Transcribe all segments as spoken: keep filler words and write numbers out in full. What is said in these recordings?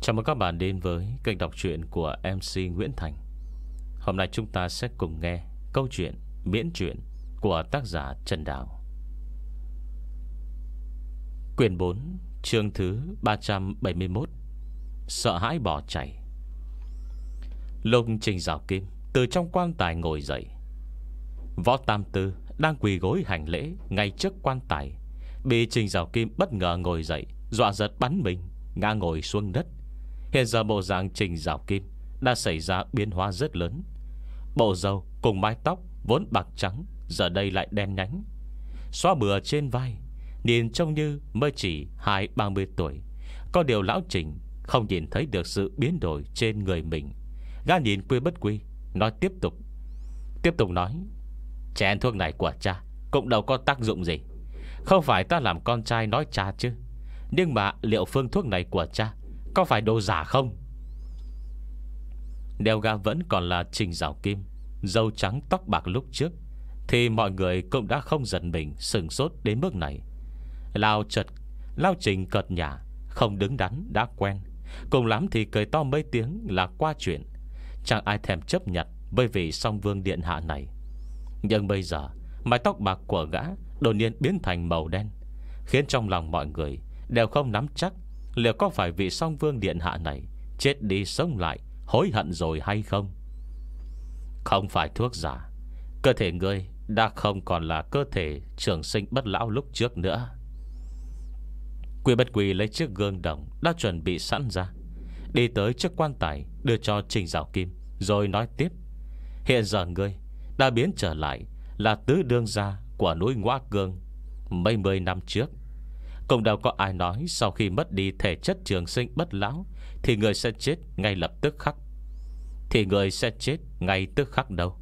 Chào mừng các bạn đến với kênh đọc truyện của em xê Nguyễn Thành. Hôm nay chúng ta sẽ cùng nghe câu chuyện miễn truyện của tác giả Trần Đào. Quyển bốn, chương thứ ba trăm bảy mươi mốt. Sợ hãi bỏ chạy. Lúc Trình Giảo Kim từ trong quan tài ngồi dậy, Võ Tam Tư đang quỳ gối hành lễ ngay trước quan tài bị Trình Giảo Kim bất ngờ ngồi dậy, dọa giật bắn mình ngã ngồi xuống đất. Hiện giờ bộ dạng Trình Giảo Kim đã xảy ra biến hóa rất lớn. Bộ râu cùng mái tóc vốn bạc trắng giờ đây lại đen nhánh, xóa bừa trên vai, nhìn trông như mới chỉ hai ba mươi tuổi. Có điều lão Trình không nhìn thấy được sự biến đổi trên người mình. Gã nhìn Quy Bất Quy, nói tiếp tục Tiếp tục nói: chén thuốc này của cha cũng đâu có tác dụng gì. Không phải ta làm con trai nói cha chứ, nhưng mà liệu phương thuốc này của cha có phải đồ giả không? Nếu gã vẫn còn là Trình Giảo Kim, râu trắng tóc bạc lúc trước, thì mọi người cũng đã không giận mình sừng sốt đến mức này. Lao chật Lao Trình cợt nhả, không đứng đắn đã quen, cùng lắm thì cười to mấy tiếng là qua chuyện. Chẳng ai thèm chấp nhận bởi vì song vương điện hạ này. Nhưng bây giờ mái tóc bạc của gã đột nhiên biến thành màu đen, khiến trong lòng mọi người đều không nắm chắc liệu có phải vị song vương điện hạ này chết đi sống lại, hối hận rồi hay không. Không phải thuốc giả, cơ thể ngươi đã không còn là cơ thể trường sinh bất lão lúc trước nữa. Quy Bất Quy lấy chiếc gương đồng đã chuẩn bị sẵn ra, đi tới trước quan tài đưa cho Trình Giảo Kim, rồi nói tiếp: hiện giờ ngươi đã biến trở lại là tứ đương gia của núi Ngõa Cương mấy mươi năm trước. Cũng đâu có ai nói sau khi mất đi thể chất trường sinh bất lão thì người sẽ chết ngay lập tức khắc. Thì người sẽ chết ngay tức khắc đâu.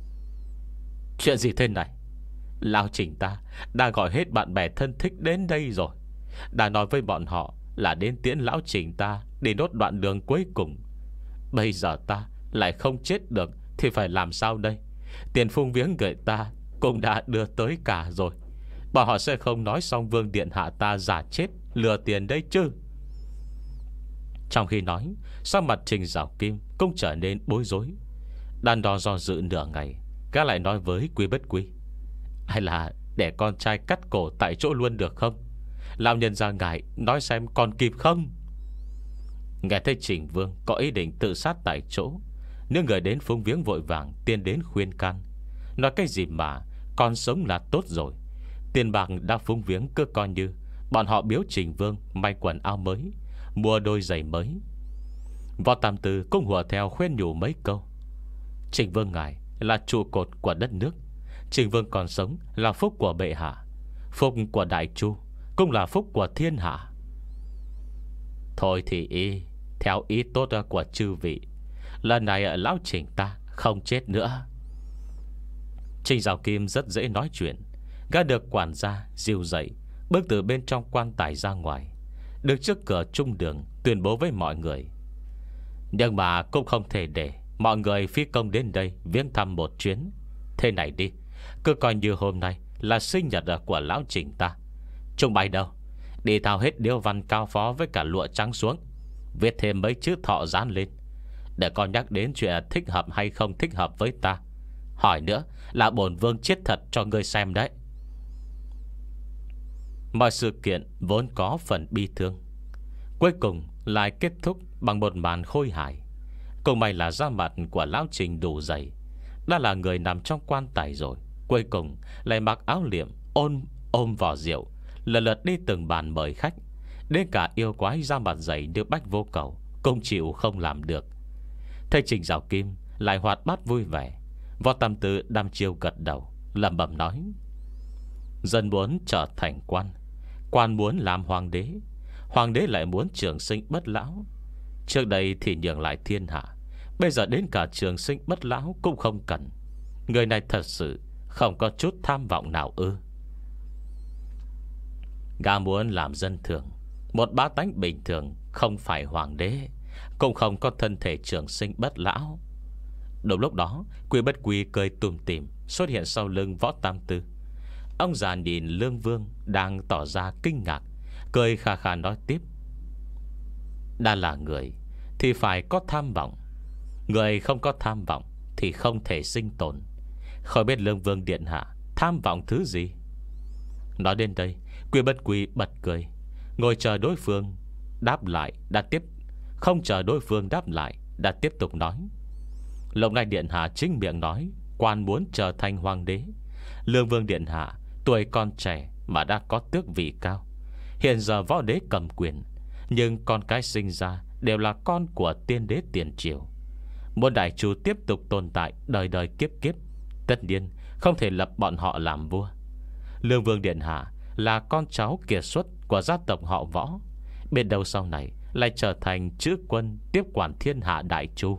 Chuyện gì thế này? Lão Trình ta đã gọi hết bạn bè thân thích đến đây rồi, đã nói với bọn họ là đến tiễn lão Trình ta đi nốt đoạn đường cuối cùng. Bây giờ ta lại không chết được thì phải làm sao đây? Tiền phung viếng người ta cũng đã đưa tới cả rồi, bọn họ sẽ không nói song vương điện hạ ta giả chết lừa tiền đấy chứ? Trong khi nói, sắc mặt Trình Giảo Kim cũng trở nên bối rối. Đắn đo do dự nửa ngày, gã lại nói với Quy Bất Quy: hay là để con trai cắt cổ tại chỗ luôn được không? Lão nhân ra ngại, nói xem còn kịp không? Nghe thấy Trình Vương có ý định tự sát tại chỗ, những người đến phúng viếng vội vàng tiến đến khuyên can, nói cái gì mà còn sống là tốt rồi. Tiền bạc đã phúng viếng cứ coi như bọn họ biếu Trình Vương may quần áo mới, mua đôi giày mới. Võ Tam Tư cũng hùa theo khuyên nhủ mấy câu. Trình Vương ngài là trụ cột của đất nước, Trình Vương còn sống là phúc của bệ hạ, phúc của Đại Chu cũng là phúc của thiên hạ. Thôi thì y theo ý tốt của chư vị, lần này lão Trình ta không chết nữa. Trình Giảo Kim rất dễ nói chuyện. Gã được quản gia dìu dậy, bước từ bên trong quan tài ra ngoài, đứng trước cửa trung đường tuyên bố với mọi người: nhưng mà cũng không thể để mọi người phi công đến đây viếng thăm một chuyến. Thế này đi, cứ coi như hôm nay là sinh nhật của lão Trình ta. Chúng bay đâu, đi thao hết điếu văn cao phó với cả lụa trắng xuống, viết thêm mấy chữ thọ dán lên, để con nhắc đến chuyện thích hợp hay không thích hợp với ta. Hỏi nữa là bổn vương chết thật cho ngươi xem đấy. Mọi sự kiện vốn có phần bi thương, cuối cùng lại kết thúc bằng một màn khôi hài. Cũng may là da mặt của lão Trình đủ dày, đã là người nằm trong quan tài rồi, cuối cùng lại mặc áo liệm, ôm ôm vỏ rượu, lần lượt đi từng bàn mời khách. Đến cả yêu quái da mặt dày như Bách Vô Cầu cũng chịu không làm được. Thấy Trình Giảo Kim lại hoạt bát vui vẻ, Võ Tam Tư đăm chiêu gật đầu, lẩm bẩm nói: dân muốn trở thành quan, quan muốn làm hoàng đế, hoàng đế lại muốn trường sinh bất lão. Trước đây thì nhường lại thiên hạ, bây giờ đến cả trường sinh bất lão cũng không cần. Người này thật sự không có chút tham vọng nào ư? Gã muốn làm dân thường, một bá tánh bình thường, không phải hoàng đế, cũng không có thân thể trường sinh bất lão. Đúng lúc đó, Quy Bất Quy cười tùm tìm xuất hiện sau lưng Võ Tam Tư. Ông già nhìn Lương Vương đang tỏ ra kinh ngạc, cười khà khà nói tiếp: Đã là người thì phải có tham vọng. Người không có tham vọng thì không thể sinh tồn. Khỏi biết Lương Vương điện hạ tham vọng thứ gì. Nói đến đây, Quy Bất Quy bật cười, ngồi chờ đối phương đáp lại. Đã tiếp Không chờ đối phương đáp lại, đã tiếp tục nói: Lúc này điện hạ chính miệng nói quan muốn trở thành hoàng đế. Lương Vương điện hạ tuổi còn trẻ mà đã có tước vị cao, hiện giờ võ đế cầm quyền, nhưng con cái sinh ra đều là con của tiên đế tiền triều. Muốn đại chu tiếp tục tồn tại đời đời kiếp kiếp, tất nhiên không thể lập bọn họ làm vua. Lương Vương điện hạ là con cháu kiệt xuất của gia tộc họ Võ, biết đâu sau này lại trở thành chữ quân tiếp quản thiên hạ đại chu.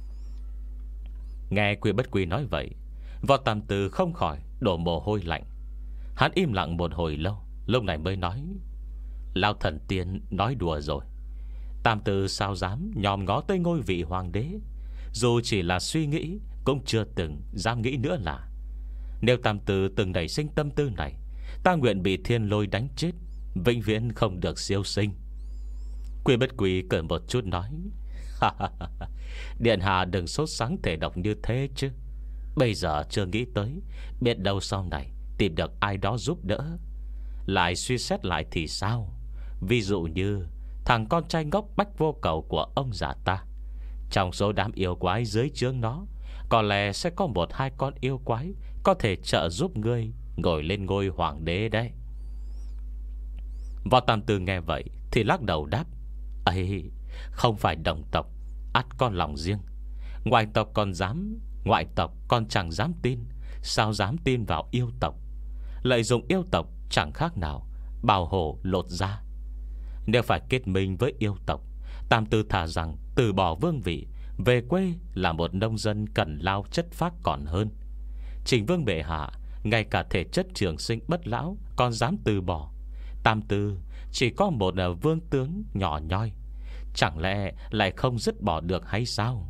Nghe Quy Bất Quy nói vậy, Võ Tam Tư không khỏi đổ mồ hôi lạnh. Hắn im lặng một hồi lâu, lúc này mới nói: Lão thần tiên nói đùa rồi. Tam Tư sao dám nhòm ngó tới ngôi vị hoàng đế. Dù chỉ là suy nghĩ, cũng chưa từng dám nghĩ nữa là. Nếu Tam Tư từng nảy sinh tâm tư này, ta nguyện bị thiên lôi đánh chết, vĩnh viễn không được siêu sinh. Quy Bất Quy cười một chút nói: Điện hạ đừng sốt sắng thể độc như thế chứ. Bây giờ chưa nghĩ tới, biết đâu sau này tìm được ai đó giúp đỡ. Lại suy xét lại thì sao? Ví dụ như thằng con trai ngốc Bách Vô Cầu của ông già ta, trong số đám yêu quái dưới trướng nó, có lẽ sẽ có một hai con yêu quái có thể trợ giúp ngươi ngồi lên ngôi hoàng đế đấy. Võ Tam Tư nghe vậy thì lắc đầu đáp: ấy, không phải đồng tộc, ắt con lòng riêng. Ngoại tộc còn dám, ngoại tộc con chẳng dám tin, sao dám tin vào yêu tộc? Lợi dụng yêu tộc chẳng khác nào bào hổ lột da. Nếu phải kết minh với yêu tộc, Tam Tư thà rằng từ bỏ vương vị, về quê là một nông dân cần lao chất phác còn hơn. Trình Vương bệ hạ ngay cả thể chất trường sinh bất lão còn dám từ bỏ. Tam Tư chỉ có một vương tướng nhỏ nhoi, chẳng lẽ lại không dứt bỏ được hay sao?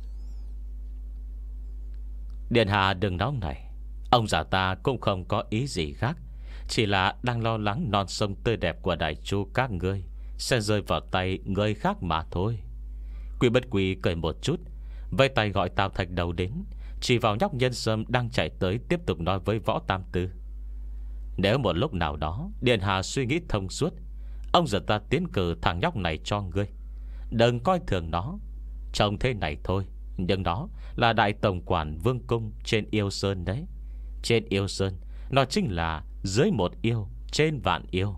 Điện hạ đừng nóng này, ông già ta cũng không có ý gì khác, chỉ là đang lo lắng non sông tươi đẹp của đại chu các ngươi sẽ rơi vào tay người khác mà thôi. Quy Bất Quy cười một chút, vây tay gọi Tào Thạch Đầu đến, chỉ vào nhóc nhân sâm đang chạy tới, tiếp tục nói với Võ Tam Tư: Nếu một lúc nào đó điện hạ suy nghĩ thông suốt, ông già ta tiến cử thằng nhóc này cho ngươi. Đừng coi thường nó, trông thế này thôi, nhưng nó là đại tổng quản vương cung trên Yêu Sơn đấy. Trên Yêu Sơn, nó chính là dưới một yêu, trên vạn yêu.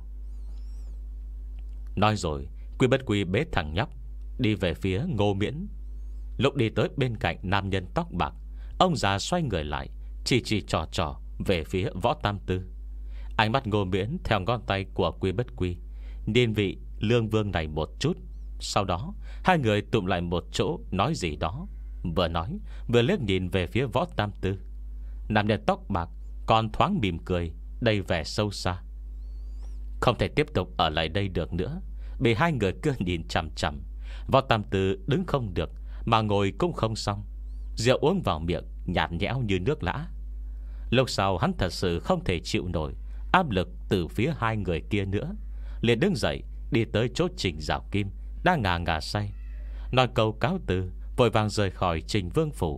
Nói rồi, Quy Bất Quy bế thằng nhóc đi về phía Ngô Miễn. Lúc đi tới bên cạnh nam nhân tóc bạc, ông già xoay người lại, chỉ chỉ trò trò về phía Võ Tam Tư. Ánh mắt Ngô Miễn theo ngón tay của Quy Bất Quy điên vị Lương Vương này một chút. Sau đó hai người tụm lại một chỗ nói gì đó, vừa nói vừa liếc nhìn về phía Võ Tam Tư. Nam nhân tóc bạc còn thoáng mỉm cười, đầy vẻ sâu xa. Không thể tiếp tục ở lại đây được nữa, bị hai người cứ nhìn chằm chằm, Võ Tam Tư đứng không được, mà ngồi cũng không xong. Rượu uống vào miệng nhạt nhẽo như nước lã. Lúc sau hắn thật sự không thể chịu nổi áp lực từ phía hai người kia nữa, liền đứng dậy đi tới chỗ Trình Giảo Kim đang ngà ngà say, nói câu cáo từ, vội vàng rời khỏi Trình Vương phủ.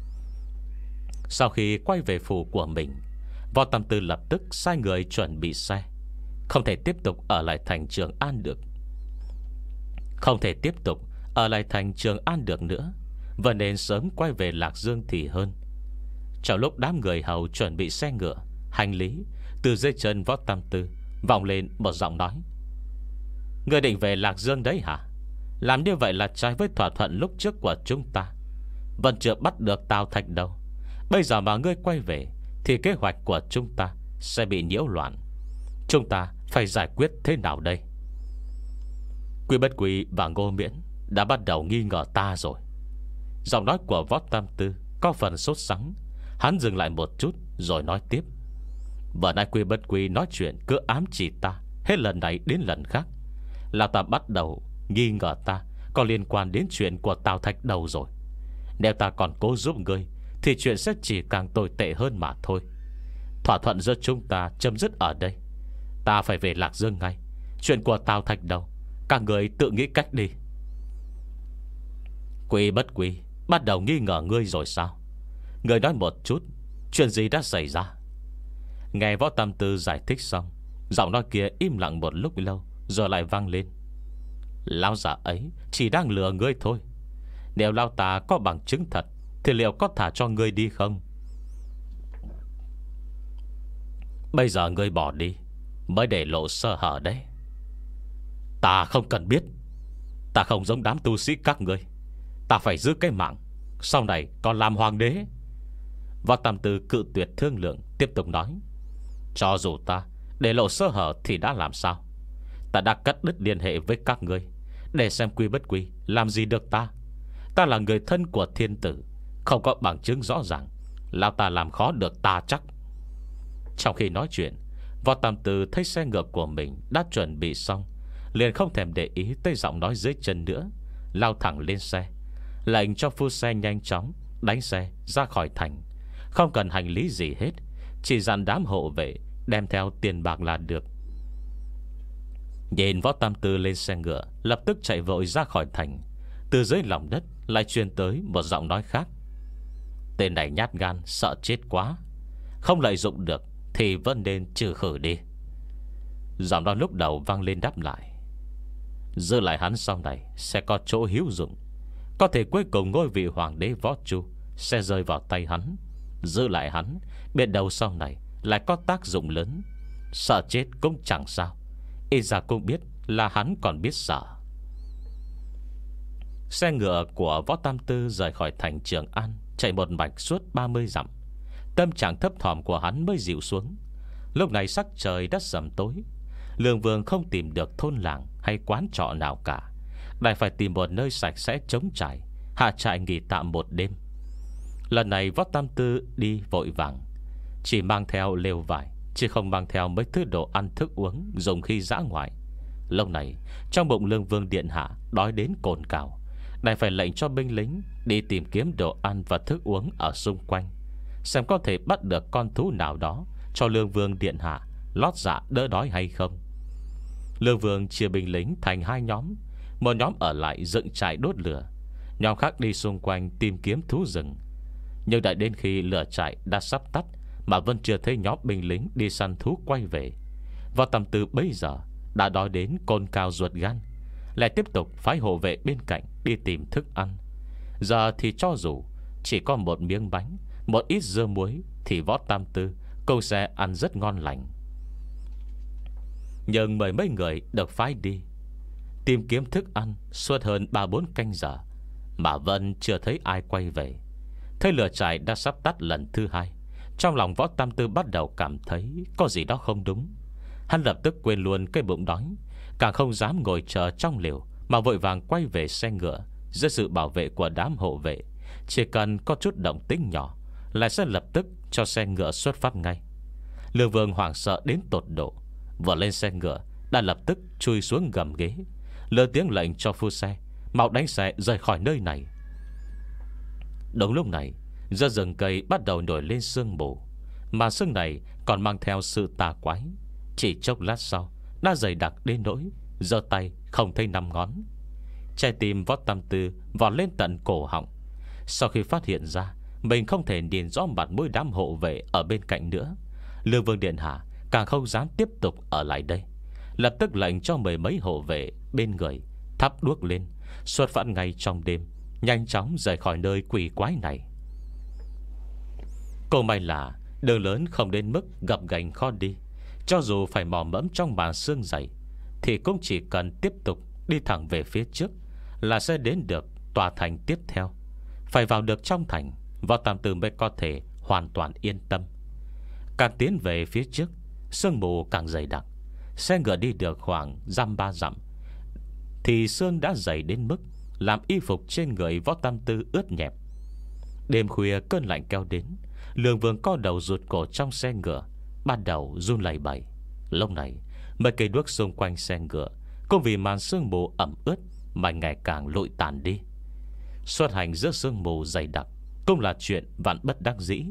Sau khi quay về phủ của mình, Võ Tam Tư lập tức sai người chuẩn bị xe. Không thể tiếp tục ở lại thành Trường An được. Không thể tiếp tục ở lại thành Trường An được nữa, vẫn nên sớm quay về Lạc Dương thì hơn. Trong lúc đám người hầu chuẩn bị xe ngựa, hành lý, từ dưới chân Võ Tam Tư vọng lên một giọng nói: Ngươi định về Lạc Dương đấy hả? Làm như vậy là trái với thỏa thuận lúc trước của chúng ta. Vẫn chưa bắt được Tào Thạch đâu. Bây giờ mà ngươi quay về thì kế hoạch của chúng ta sẽ bị nhiễu loạn. Chúng ta phải giải quyết thế nào đây? Quy Bất Quy và Ngô Miễn đã bắt đầu nghi ngờ ta rồi. Giọng nói của Võ Tam Tư có phần sốt sắng. Hắn dừng lại một chút rồi nói tiếp: Vừa nãy Quy Bất Quy nói chuyện cứ ám chỉ ta hết lần này đến lần khác, là ta bắt đầu nghi ngờ ta có liên quan đến chuyện của Tào Thạch Đầu rồi. Nếu ta còn cố giúp ngươi thì chuyện sẽ chỉ càng tồi tệ hơn mà thôi. Thỏa thuận giữa chúng ta chấm dứt ở đây. Ta phải về Lạc Dương ngay. Chuyện của Tào Thạch Đầu các người tự nghĩ cách đi. Quy bất quy bắt đầu nghi ngờ ngươi rồi sao? Ngươi nói một chút, chuyện gì đã xảy ra? Nghe Võ Tam Tư giải thích xong, giọng nói kia im lặng một lúc lâu, rồi lại vang lên. Lão già ấy chỉ đang lừa ngươi thôi. Nếu lão ta có bằng chứng thật thì liệu có thả cho ngươi đi không? Bây giờ ngươi bỏ đi mới để lộ sơ hở đấy. Ta không cần biết. Ta không giống đám tu sĩ các ngươi. Ta phải giữ cái mạng, sau này còn làm hoàng đế. Võ Tam Tư cự tuyệt thương lượng, tiếp tục nói. Cho dù ta để lộ sơ hở thì đã làm sao? Ta đã cắt đứt liên hệ với các ngươi, để xem quy bất quy làm gì được ta. Ta là người thân của thiên tử, không có bằng chứng rõ ràng, lão ta làm khó được ta chắc. Trong khi nói chuyện, Võ Tam Tư thấy xe ngựa của mình đã chuẩn bị xong, liền không thèm để ý tới giọng nói dưới chân nữa, lao thẳng lên xe, lệnh cho phu xe nhanh chóng đánh xe ra khỏi thành. Không cần hành lý gì hết, chỉ dặn đám hộ vệ đem theo tiền bạc là được. Nhìn Võ Tam Tư lên xe ngựa, lập tức chạy vội ra khỏi thành. Từ dưới lòng đất lại truyền tới một giọng nói khác. Tên này nhát gan, sợ chết quá, không lợi dụng được thì vẫn nên trừ khử đi. Giọng nói lúc đầu vang lên đáp lại. Giữ lại hắn sau này sẽ có chỗ hữu dụng. Có thể cuối cùng ngôi vị hoàng đế Võ Chu sẽ rơi vào tay hắn. Giữ lại hắn, biết đâu sau này lại có tác dụng lớn. Sợ chết cũng chẳng sao, ít ra cũng biết là hắn còn biết sợ. Xe ngựa của Võ Tam Tư rời khỏi thành Trường An, chạy một mạch suốt ba mươi dặm. Tâm trạng thấp thỏm của hắn mới dịu xuống. Lúc này sắc trời đã sầm tối. Lương Vương không tìm được thôn làng hay quán trọ nào cả, đành phải tìm một nơi sạch sẽ trống trải, hạ trại nghỉ tạm một đêm. Lần này Võ Tam Tư đi vội vàng, chỉ mang theo lều vải, chứ không mang theo mấy thứ đồ ăn thức uống dùng khi dã ngoại. Lúc này trong bụng Lương Vương điện hạ đói đến cồn cào, đành phải lệnh cho binh lính đi tìm kiếm đồ ăn và thức uống ở xung quanh, xem có thể bắt được con thú nào đó cho Lương Vương điện hạ lót dạ đỡ đói hay không. Lương Vương chia binh lính thành hai nhóm. Một nhóm ở lại dựng trại đốt lửa, nhóm khác đi xung quanh tìm kiếm thú rừng. Nhưng đợi đến khi lửa trại đã sắp tắt mà vẫn chưa thấy nhóm binh lính đi săn thú quay về, Võ Tam Tư bấy giờ đã đói đến cồn cào ruột gan, lại tiếp tục phái hộ vệ bên cạnh đi tìm thức ăn. Giờ thì cho dù chỉ có một miếng bánh, một ít dưa muối, thì Võ Tam Tư cũng sẽ ăn rất ngon lành. Nhưng mười mấy người được phái đi tìm kiếm thức ăn suốt hơn ba bốn canh giờ mà vẫn chưa thấy ai quay về. Thấy lửa trại đã sắp tắt lần thứ hai, trong lòng Võ Tam Tư bắt đầu cảm thấy có gì đó không đúng. Hắn lập tức quên luôn cái bụng đói, càng không dám ngồi chờ trong lều, mà vội vàng quay về xe ngựa dưới sự bảo vệ của đám hộ vệ. Chỉ cần có chút động tĩnh nhỏ lại sẽ lập tức cho xe ngựa xuất phát ngay. Lương Vương hoảng sợ đến tột độ, vừa lên xe ngựa đã lập tức chui xuống gầm ghế, lớn tiếng lệnh cho phu xe mau đánh xe rời khỏi nơi này. Đúng lúc này, giữa rừng cây bắt đầu nổi lên sương mù, mà sương này còn mang theo sự tà quái. Chỉ chốc lát sau đã dày đặc đến nỗi giơ tay không thấy năm ngón. Trái tim Võ Tam Tư vọt lên tận cổ họng. Sau khi phát hiện ra mình không thể nhìn rõ mặt mũi đám hộ vệ ở bên cạnh nữa, Lương Vương điện hạ càng không dám tiếp tục ở lại đây, lập tức lệnh cho mười mấy hộ vệ bên người thắp đuốc lên, xuất phát ngay trong đêm, nhanh chóng rời khỏi nơi quỷ quái này. Cô may là đường lớn không đến mức gập ghềnh khó đi. Cho dù phải mò mẫm trong màn sương dày, thì cũng chỉ cần tiếp tục đi thẳng về phía trước là sẽ đến được tòa thành tiếp theo. Phải vào được trong thành, Võ Tam Tư mới có thể hoàn toàn yên tâm. Càng tiến về phía trước, sương mù càng dày đặc. Xe ngựa đi được khoảng dăm ba dặm thì sương đã dày đến mức làm y phục trên người Võ Tam Tư ướt nhẹp. Đêm khuya cơn lạnh kéo đến, Lương Vương co đầu rụt cổ trong xe ngựa, ban đầu run lẩy bẩy. Lúc này mấy cây đuốc xung quanh xe ngựa cũng vì màn sương mù ẩm ướt mà ngày càng lụi tàn đi. Xuất hành giữa sương mù dày đặc cũng là chuyện vạn bất đắc dĩ.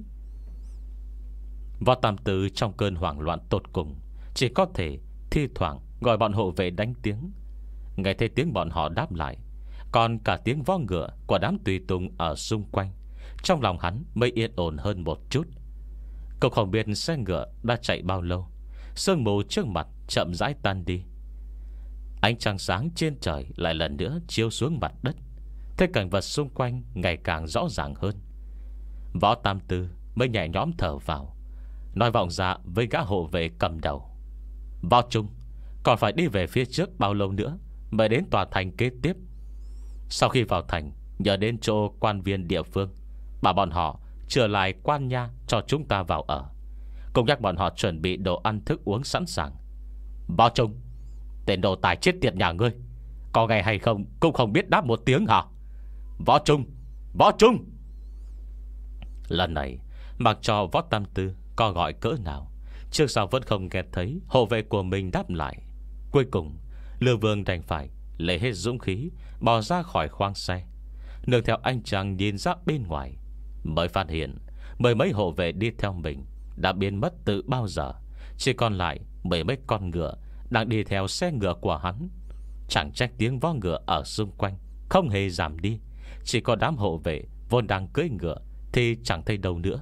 Võ Tam Tư trong cơn hoảng loạn tột cùng, chỉ có thể thi thoảng gọi bọn hộ vệ đánh tiếng. Nghe thấy tiếng bọn họ đáp lại, Còn cả tiếng vó ngựa của đám tùy tùng ở xung quanh, trong lòng hắn mới yên ổn hơn một chút. Cậu không biết xe ngựa đã chạy bao lâu. Sương mù trước mặt chậm rãi tan đi. Ánh trăng sáng trên trời lại lần nữa chiếu xuống mặt đất. Thế cảnh vật xung quanh ngày càng rõ ràng hơn. Võ Tam Tư mới nhẹ nhõm thở vào, nói vọng ra với gã hộ vệ cầm đầu: Võ Trung, còn phải đi về phía trước bao lâu nữa mới đến tòa thành kế tiếp? Sau khi vào thành, nhờ đến chỗ quan viên địa phương, bảo bọn họ trở lại quan nha cho chúng ta vào ở, cùng nhắc bọn họ chuẩn bị đồ ăn thức uống sẵn sàng. Võ Trung, tên đồ tài chết tiệt nhà ngươi, có ngày hay không cũng không biết đáp một tiếng hả? Võ Trung, Võ Trung. Lần này mặc cho Võ Tam Tư có gọi cỡ nào, trước sau vẫn không nghe thấy hộ vệ của mình đáp lại. Cuối cùng Lương Vương đành phải lấy hết dũng khí bò ra khỏi khoang xe, nương theo anh chàng nhìn ra bên ngoài, mới phát hiện mười mấy hộ vệ đi theo mình đã biến mất từ bao giờ. Chỉ còn lại mười mấy con ngựa đang đi theo xe ngựa của hắn. Chẳng trách tiếng vó ngựa ở xung quanh không hề giảm đi. Chỉ có đám hộ vệ vốn đang cưỡi ngựa thì chẳng thấy đâu nữa.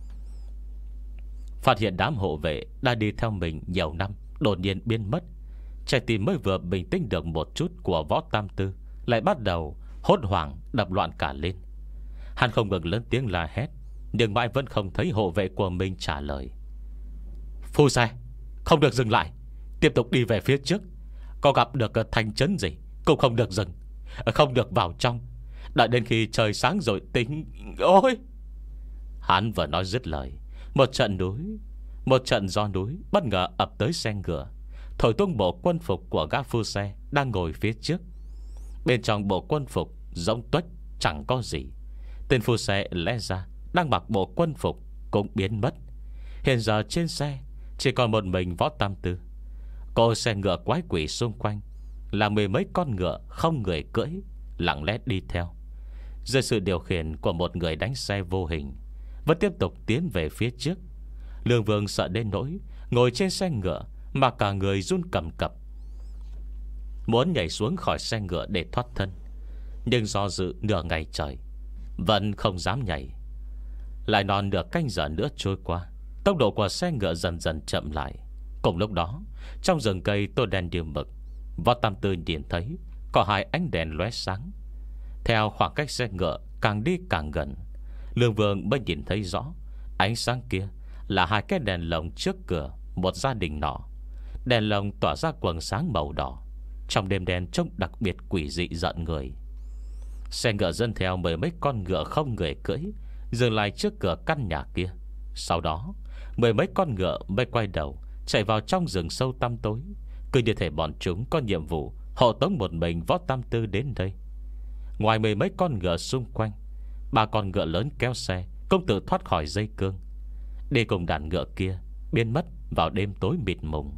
Phát hiện đám hộ vệ đã đi theo mình nhiều năm đột nhiên biến mất, trái tim mới vừa bình tĩnh được một chút của Võ Tam Tư lại bắt đầu hốt hoảng đập loạn cả lên. Hắn không ngừng lớn tiếng la hét, nhưng mãi vẫn không thấy hộ vệ của mình trả lời. Phu xe, không được dừng lại, tiếp tục đi về phía trước. Có gặp được thành trấn gì cũng không được dừng, không được vào trong, đợi đến khi trời sáng rồi tính. Ôi! Hắn vừa nói dứt lời, Một trận núi Một trận gió núi bất ngờ ập tới xe ngựa, thổi tung bộ quân phục của gã phu xe đang ngồi phía trước. Bên trong bộ quân phục rỗng tuếch chẳng có gì. Tên phu xe lẽ ra đang mặc bộ quân phục cũng biến mất. Hiện giờ trên xe chỉ còn một mình Võ Tam Tư. Cô xe ngựa quái quỷ xung quanh là mười mấy con ngựa không người cưỡi, lặng lẽ đi theo, dưới sự điều khiển của một người đánh xe vô hình, vẫn tiếp tục tiến về phía trước. Lương Vương sợ đến nỗi ngồi trên xe ngựa mà cả người run cầm cập, muốn nhảy xuống khỏi xe ngựa để thoát thân, nhưng do dự nửa ngày trời vẫn không dám nhảy. Lại non nửa canh giờ nữa trôi qua, tốc độ của xe ngựa dần dần chậm lại. Cùng lúc đó, trong rừng cây tối đen như mực, Võ Tam Tư nhìn thấy có hai ánh đèn lóe sáng. Theo khoảng cách xe ngựa càng đi càng gần, Lương Vương mới nhìn thấy rõ ánh sáng kia là hai cái đèn lồng trước cửa một gia đình nọ. Đèn lồng tỏa ra quầng sáng màu đỏ, trong đêm đen trông đặc biệt quỷ dị giận người. Xe ngựa dẫn theo mười mấy con ngựa không người cưỡi dừng lại trước cửa căn nhà kia. Sau đó mười mấy con ngựa mới quay đầu chạy vào trong rừng sâu tăm tối, cứ như thể bọn chúng có nhiệm vụ hộ tống một mình Võ Tam Tư đến đây. Ngoài mười mấy con ngựa xung quanh, ba con ngựa lớn kéo xe cũng tự thoát khỏi dây cương, đi cùng đàn ngựa kia biến mất vào đêm tối mịt mùng.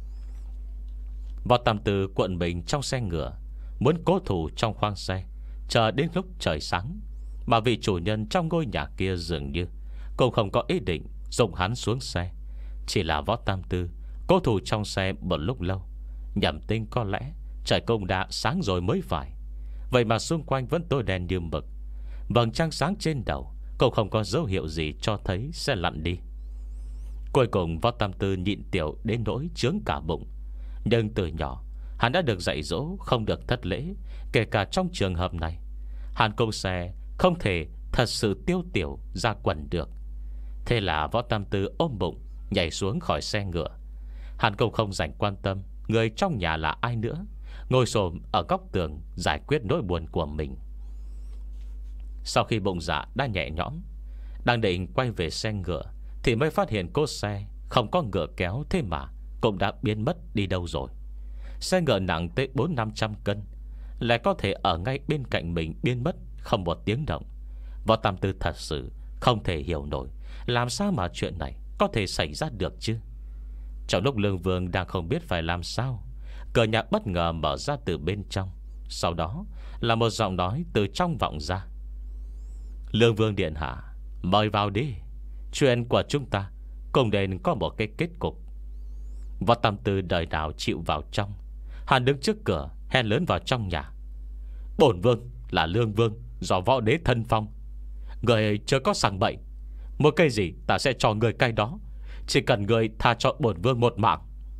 Võ Tam Tư cuộn mình trong xe ngựa, muốn cố thủ trong khoang xe, chờ đến lúc trời sáng. Mà vị chủ nhân trong ngôi nhà kia dường như cũng không có ý định dùng hắn xuống xe. Chỉ là Võ Tam Tư cố thủ trong xe một lúc lâu, nhầm tính có lẽ trời cũng đã sáng rồi mới phải. Vậy mà xung quanh vẫn tối đen như mực, vầng trăng sáng trên đầu cũng không có dấu hiệu gì cho thấy sẽ lặn đi. Cuối cùng Võ Tam Tư nhịn tiểu đến nỗi chướng cả bụng. Nhưng từ nhỏ hắn đã được dạy dỗ không được thất lễ. Kể cả trong trường hợp này, hắn công xe không thể thật sự tiêu tiểu ra quần được. Thế là Võ Tam Tư ôm bụng nhảy xuống khỏi xe ngựa. Hắn cũng không dành quan tâm người trong nhà là ai nữa, ngồi xổm ở góc tường giải quyết nỗi buồn của mình. Sau khi bụng dạ đã nhẹ nhõm, đang định quay về xe ngựa thì mới phát hiện cỗ xe không có ngựa kéo, thế mà cũng đã biến mất đi đâu rồi. Xe ngựa nặng tới bốn năm trăm cân lại có thể ở ngay bên cạnh mình biến mất không một tiếng động. Võ Tam Tư thật sự không thể hiểu nổi làm sao mà chuyện này có thể xảy ra được chứ. Trong lúc Lương Vương đang không biết phải làm sao, cửa nhà bất ngờ mở ra từ bên trong. Sau đó là một giọng nói từ trong vọng ra: Lương Vương điện hạ, mời vào đi. Chuyện của chúng ta cùng nên có một cái kết cục. Võ Tam Tư đời nào chịu vào trong. Hắn đứng trước cửa hét lớn vào trong nhà: Bổn vương là Lương Vương do võ đế thân phong. Người chưa có sằng bậy, một cây gì ta sẽ cho người cây đó. Chỉ cần người tha cho bổn vương một mạng.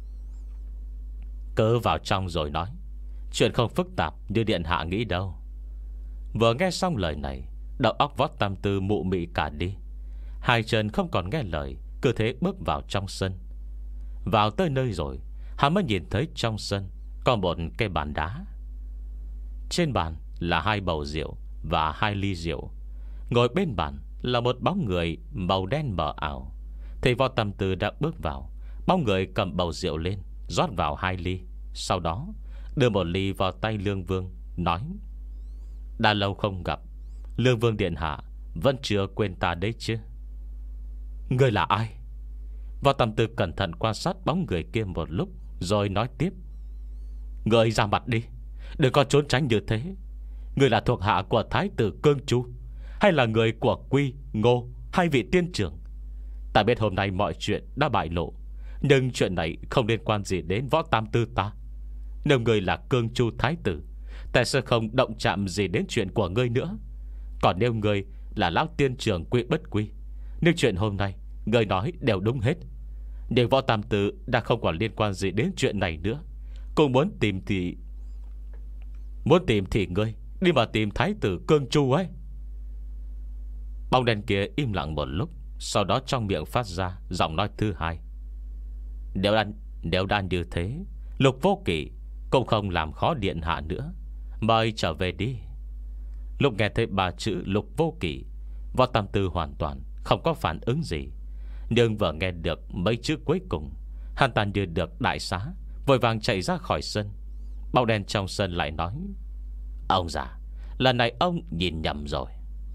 Cứ vào trong rồi nói. Chuyện không phức tạp như điện hạ nghĩ đâu. Vừa nghe xong lời này, đầu óc Võ Tam Tư mụ mị cả đi. Hai chân không còn nghe lời, cứ thế bước vào trong sân. Vào tới nơi rồi, hắn mới nhìn thấy trong sân có một cái bàn đá. Trên bàn là hai bầu rượu và hai ly rượu. Ngồi bên bàn là một bóng người màu đen mờ ảo. Thì Võ Tam Tư đã bước vào. Bóng người cầm bầu rượu lên, rót vào hai ly. Sau đó đưa một ly vào tay Lương Vương, nói: đã lâu không gặp, Lương Vương điện hạ vẫn chưa quên ta đấy chứ? Người là ai? Võ Tam Tư cẩn thận quan sát bóng người kia một lúc, rồi nói tiếp: người ra mặt đi, đừng có trốn tránh như thế. Người là thuộc hạ của Thái tử Cương Chu, hay là người của Quy, Ngô, hai vị tiên trưởng? Ta biết hôm nay mọi chuyện đã bại lộ, nhưng chuyện này không liên quan gì đến Võ Tam Tư ta. Nếu người là Cương Chu Thái tử, ta sẽ không động chạm gì đến chuyện của ngươi nữa. Còn nếu ngươi là lão tiên trưởng Quy Bất Quy, nếu chuyện hôm nay ngươi nói đều đúng hết, nhưng Võ Tam Tư đã không còn liên quan gì đến chuyện này nữa. Cũng muốn tìm thì Muốn tìm thì ngươi đi mà tìm Thái tử Cương Chu ấy. Bóng đèn kia im lặng một lúc, sau đó trong miệng phát ra giọng nói thứ hai: Nếu đã, nếu đã như thế, Lục Vô Kỵ cũng không làm khó điện hạ nữa, mời trở về đi. Lúc nghe thấy ba chữ Lục Vô Kỵ, Võ Tam Tư hoàn toàn không có phản ứng gì. Nhưng vừa nghe được mấy chữ cuối cùng, hắn ta như được đại xá, vội vàng chạy ra khỏi sân. Bóng đen trong sân lại nói: Ông già, lần này ông nhìn nhầm rồi.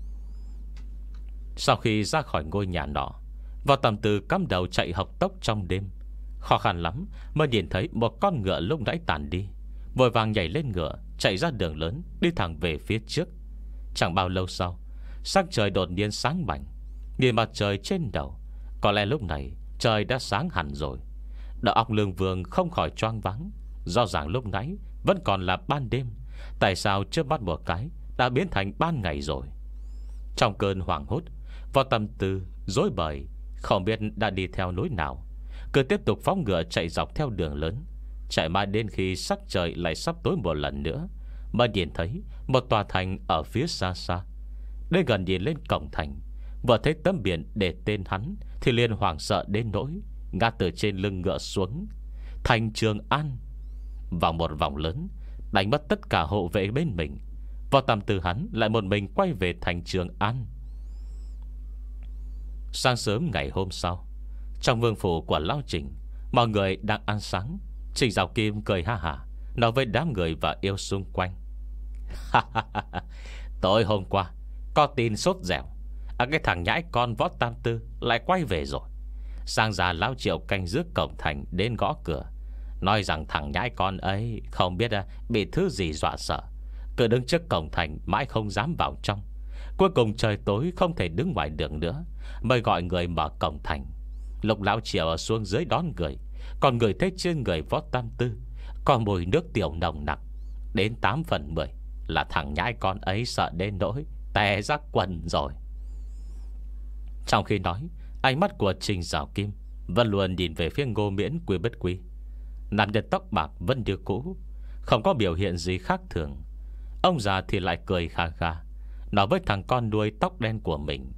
Sau khi ra khỏi ngôi nhà nọ, Võ Tam Tư cắm đầu chạy học tốc trong đêm. Khó khăn lắm mới nhìn thấy một con ngựa lúc nãy tàn đi, vội vàng nhảy lên ngựa, chạy ra đường lớn, đi thẳng về phía trước. Chẳng bao lâu sau, sắc trời đột nhiên sáng bảnh. Nhìn mặt trời trên đầu, có lẽ lúc này trời đã sáng hẳn rồi. Đầu óc Lương Vương không khỏi choáng váng. Rõ ràng lúc nãy vẫn còn là ban đêm, tại sao trước mắt một cái đã biến thành ban ngày rồi? Trong cơn hoảng hốt, Võ Tam Tư rối bời, không biết đã đi theo lối nào, cứ tiếp tục phóng ngựa chạy dọc theo đường lớn. Chạy mãi đến khi sắc trời lại sắp tối một lần nữa, mà nhìn thấy một tòa thành ở phía xa xa. Đến gần nhìn lên cổng thành, vừa thấy tấm biển để tên hắn thì liền hoảng sợ đến nỗi ngã từ trên lưng ngựa xuống. Thành Trường An. Vào một vòng lớn, đánh mất tất cả hộ vệ bên mình, Võ Tam Tư hắn lại một mình quay về thành Trường An. Sáng sớm ngày hôm sau, trong vương phủ của Lão Trình, mọi người đang ăn sáng. Trình Giảo Kim cười ha hả nói với đám người và yêu xung quanh: Tối hôm qua có tin sốt dẻo, à, cái thằng nhãi con Võ Tam Tư lại quay về rồi. Sang già Lão Triệu canh trước cổng thành đến gõ cửa, nói rằng thằng nhãi con ấy không biết bị thứ gì dọa sợ, cứ đứng trước cổng thành mãi không dám vào trong. Cuối cùng trời tối không thể đứng ngoài đường nữa, mới gọi người mở cổng thành. Lúc Lão Triệu xuống dưới đón người, còn người thấy trên người Võ Tam Tư còn mùi nước tiểu nồng nặc, đến tám phần mười là thằng nhãi con ấy sợ đến nỗi tè ra quần rồi. Trong khi nói, ánh mắt của Trình Giảo Kim vẫn luôn nhìn về phía Ngô Miễn Quy Bất Quy. Nam nhân tóc bạc vẫn như cũ, không có biểu hiện gì khác thường. Ông già thì lại cười kha kha, nói với thằng con nuôi tóc đen của mình: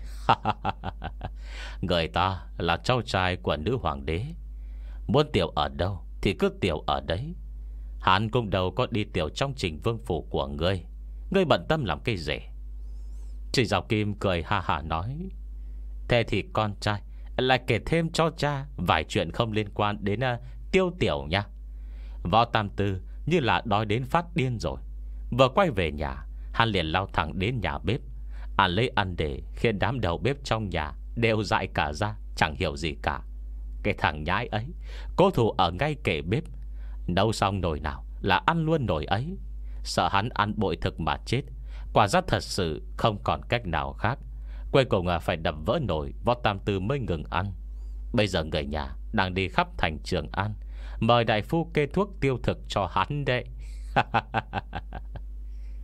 Người ta là cháu trai của nữ hoàng đế, muốn tiểu ở đâu thì cứ tiểu ở đấy. Hắn cũng đâu có đi tiểu trong Trình vương phủ của ngươi, ngươi bận tâm làm cái gì? Trình Giảo Kim cười ha hả nói: Thế thì con trai lại kể thêm cho cha vài chuyện không liên quan đến uh, tiêu tiểu nha. Võ Tam Tư như là đói đến phát điên rồi. Vừa quay về nhà, hắn liền lao thẳng đến nhà bếp, ăn lấy ăn để khiến đám đầu bếp trong nhà đều dại cả ra, chẳng hiểu gì cả. Cái thằng nhái ấy cố thủ ở ngay kề bếp, nấu xong nồi nào là ăn luôn nồi ấy. Sợ hắn ăn bội thực mà chết, quả ra thật sự không còn cách nào khác. Cuối cùng phải đập vỡ nồi, Võ Tam Tư mới ngừng ăn. Bây giờ người nhà đang đi khắp thành Trường An, mời đại phu kê thuốc tiêu thực cho hắn đấy.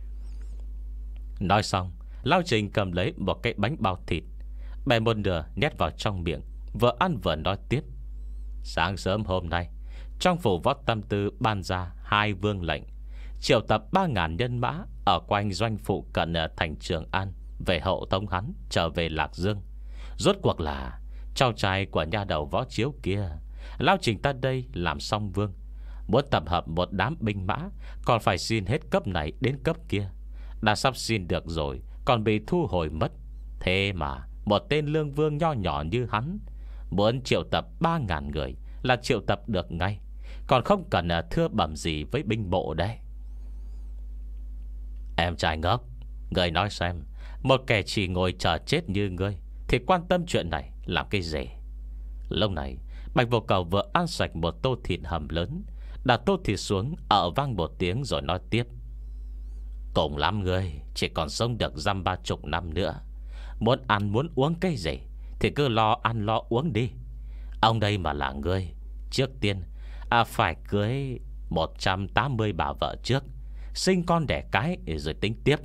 Nói xong, Lão Trình cầm lấy một cái bánh bao thịt, bẻ một nửa nhét vào trong miệng, vừa ăn vừa nói tiếp. Sáng sớm hôm nay, trong phủ Võ Tam Tư ban ra hai vương lệnh, triệu tập ba ngàn nhân mã ở quanh doanh phụ cận thành Trường An, về hậu tống hắn trở về Lạc Dương. Rốt cuộc là cháu trai của nhà đầu Võ Chiếu kia. Lão Trình ta đây làm xong vương, muốn tập hợp một đám binh mã, còn phải xin hết cấp này đến cấp kia. Đã sắp xin được rồi, còn bị thu hồi mất. Thế mà một tên lương vương nho nhỏ như hắn muốn triệu tập ba ngàn người là triệu tập được ngay, còn không cần thưa bẩm gì với binh bộ đây. Em trai ngốc, người nói xem, một kẻ chỉ ngồi chờ chết như ngươi thì quan tâm chuyện này làm cái gì? Lúc này Bạch Vô Cầu vừa ăn sạch một tô thịt hầm lớn, đặt tô thịt xuống, ở vang một tiếng rồi nói tiếp. Cùng lắm ngươi chỉ còn sống được dăm ba chục năm nữa. Muốn ăn muốn uống cái gì thì cứ lo ăn lo uống đi. Ông đây mà là ngươi, trước tiên à, phải cưới một trăm tám mươi bà vợ trước, sinh con đẻ cái rồi tính tiếp.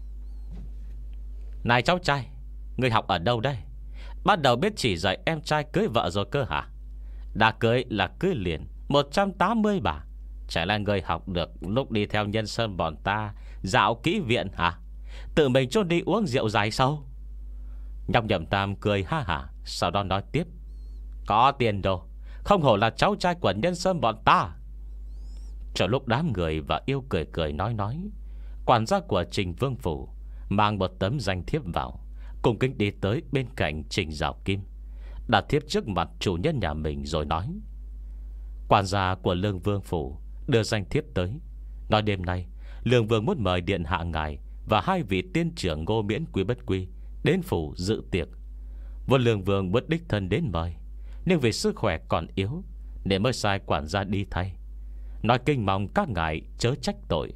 Này cháu trai, ngươi học ở đâu đây? Bắt đầu biết chỉ dạy em trai cưới vợ rồi cơ hả? Đã cưới là cưới liền một trăm tám mươi bà. Chả là người học được lúc đi theo nhân sơn bọn ta dạo kỹ viện hả? Tự mình trốn đi uống rượu dài sâu. Nhóc Nhậm Tam cười ha hả, sau đó nói tiếp. Có tiền đồ, không hổ là cháu trai của nhân sơn bọn ta. Cho lúc đám người và yêu cười cười nói nói, quản gia của Trình Vương Phủ mang một tấm danh thiếp vào, cùng kính đi tới bên cạnh Trình Giảo Kim, đặt thiếp trước mặt chủ nhân nhà mình rồi nói. Quản gia của Lương Vương Phủ đưa danh thiếp tới, nói đêm nay Lương Vương muốn mời điện hạ ngài và hai vị tiên trưởng Ngô Miễn Quý Bất Quy đến phủ dự tiệc. Vua Lương Vương bất đích thân đến mời, nhưng vì sức khỏe còn yếu nên mới sai quản gia đi thay. Nói kinh mong các ngài chớ trách tội.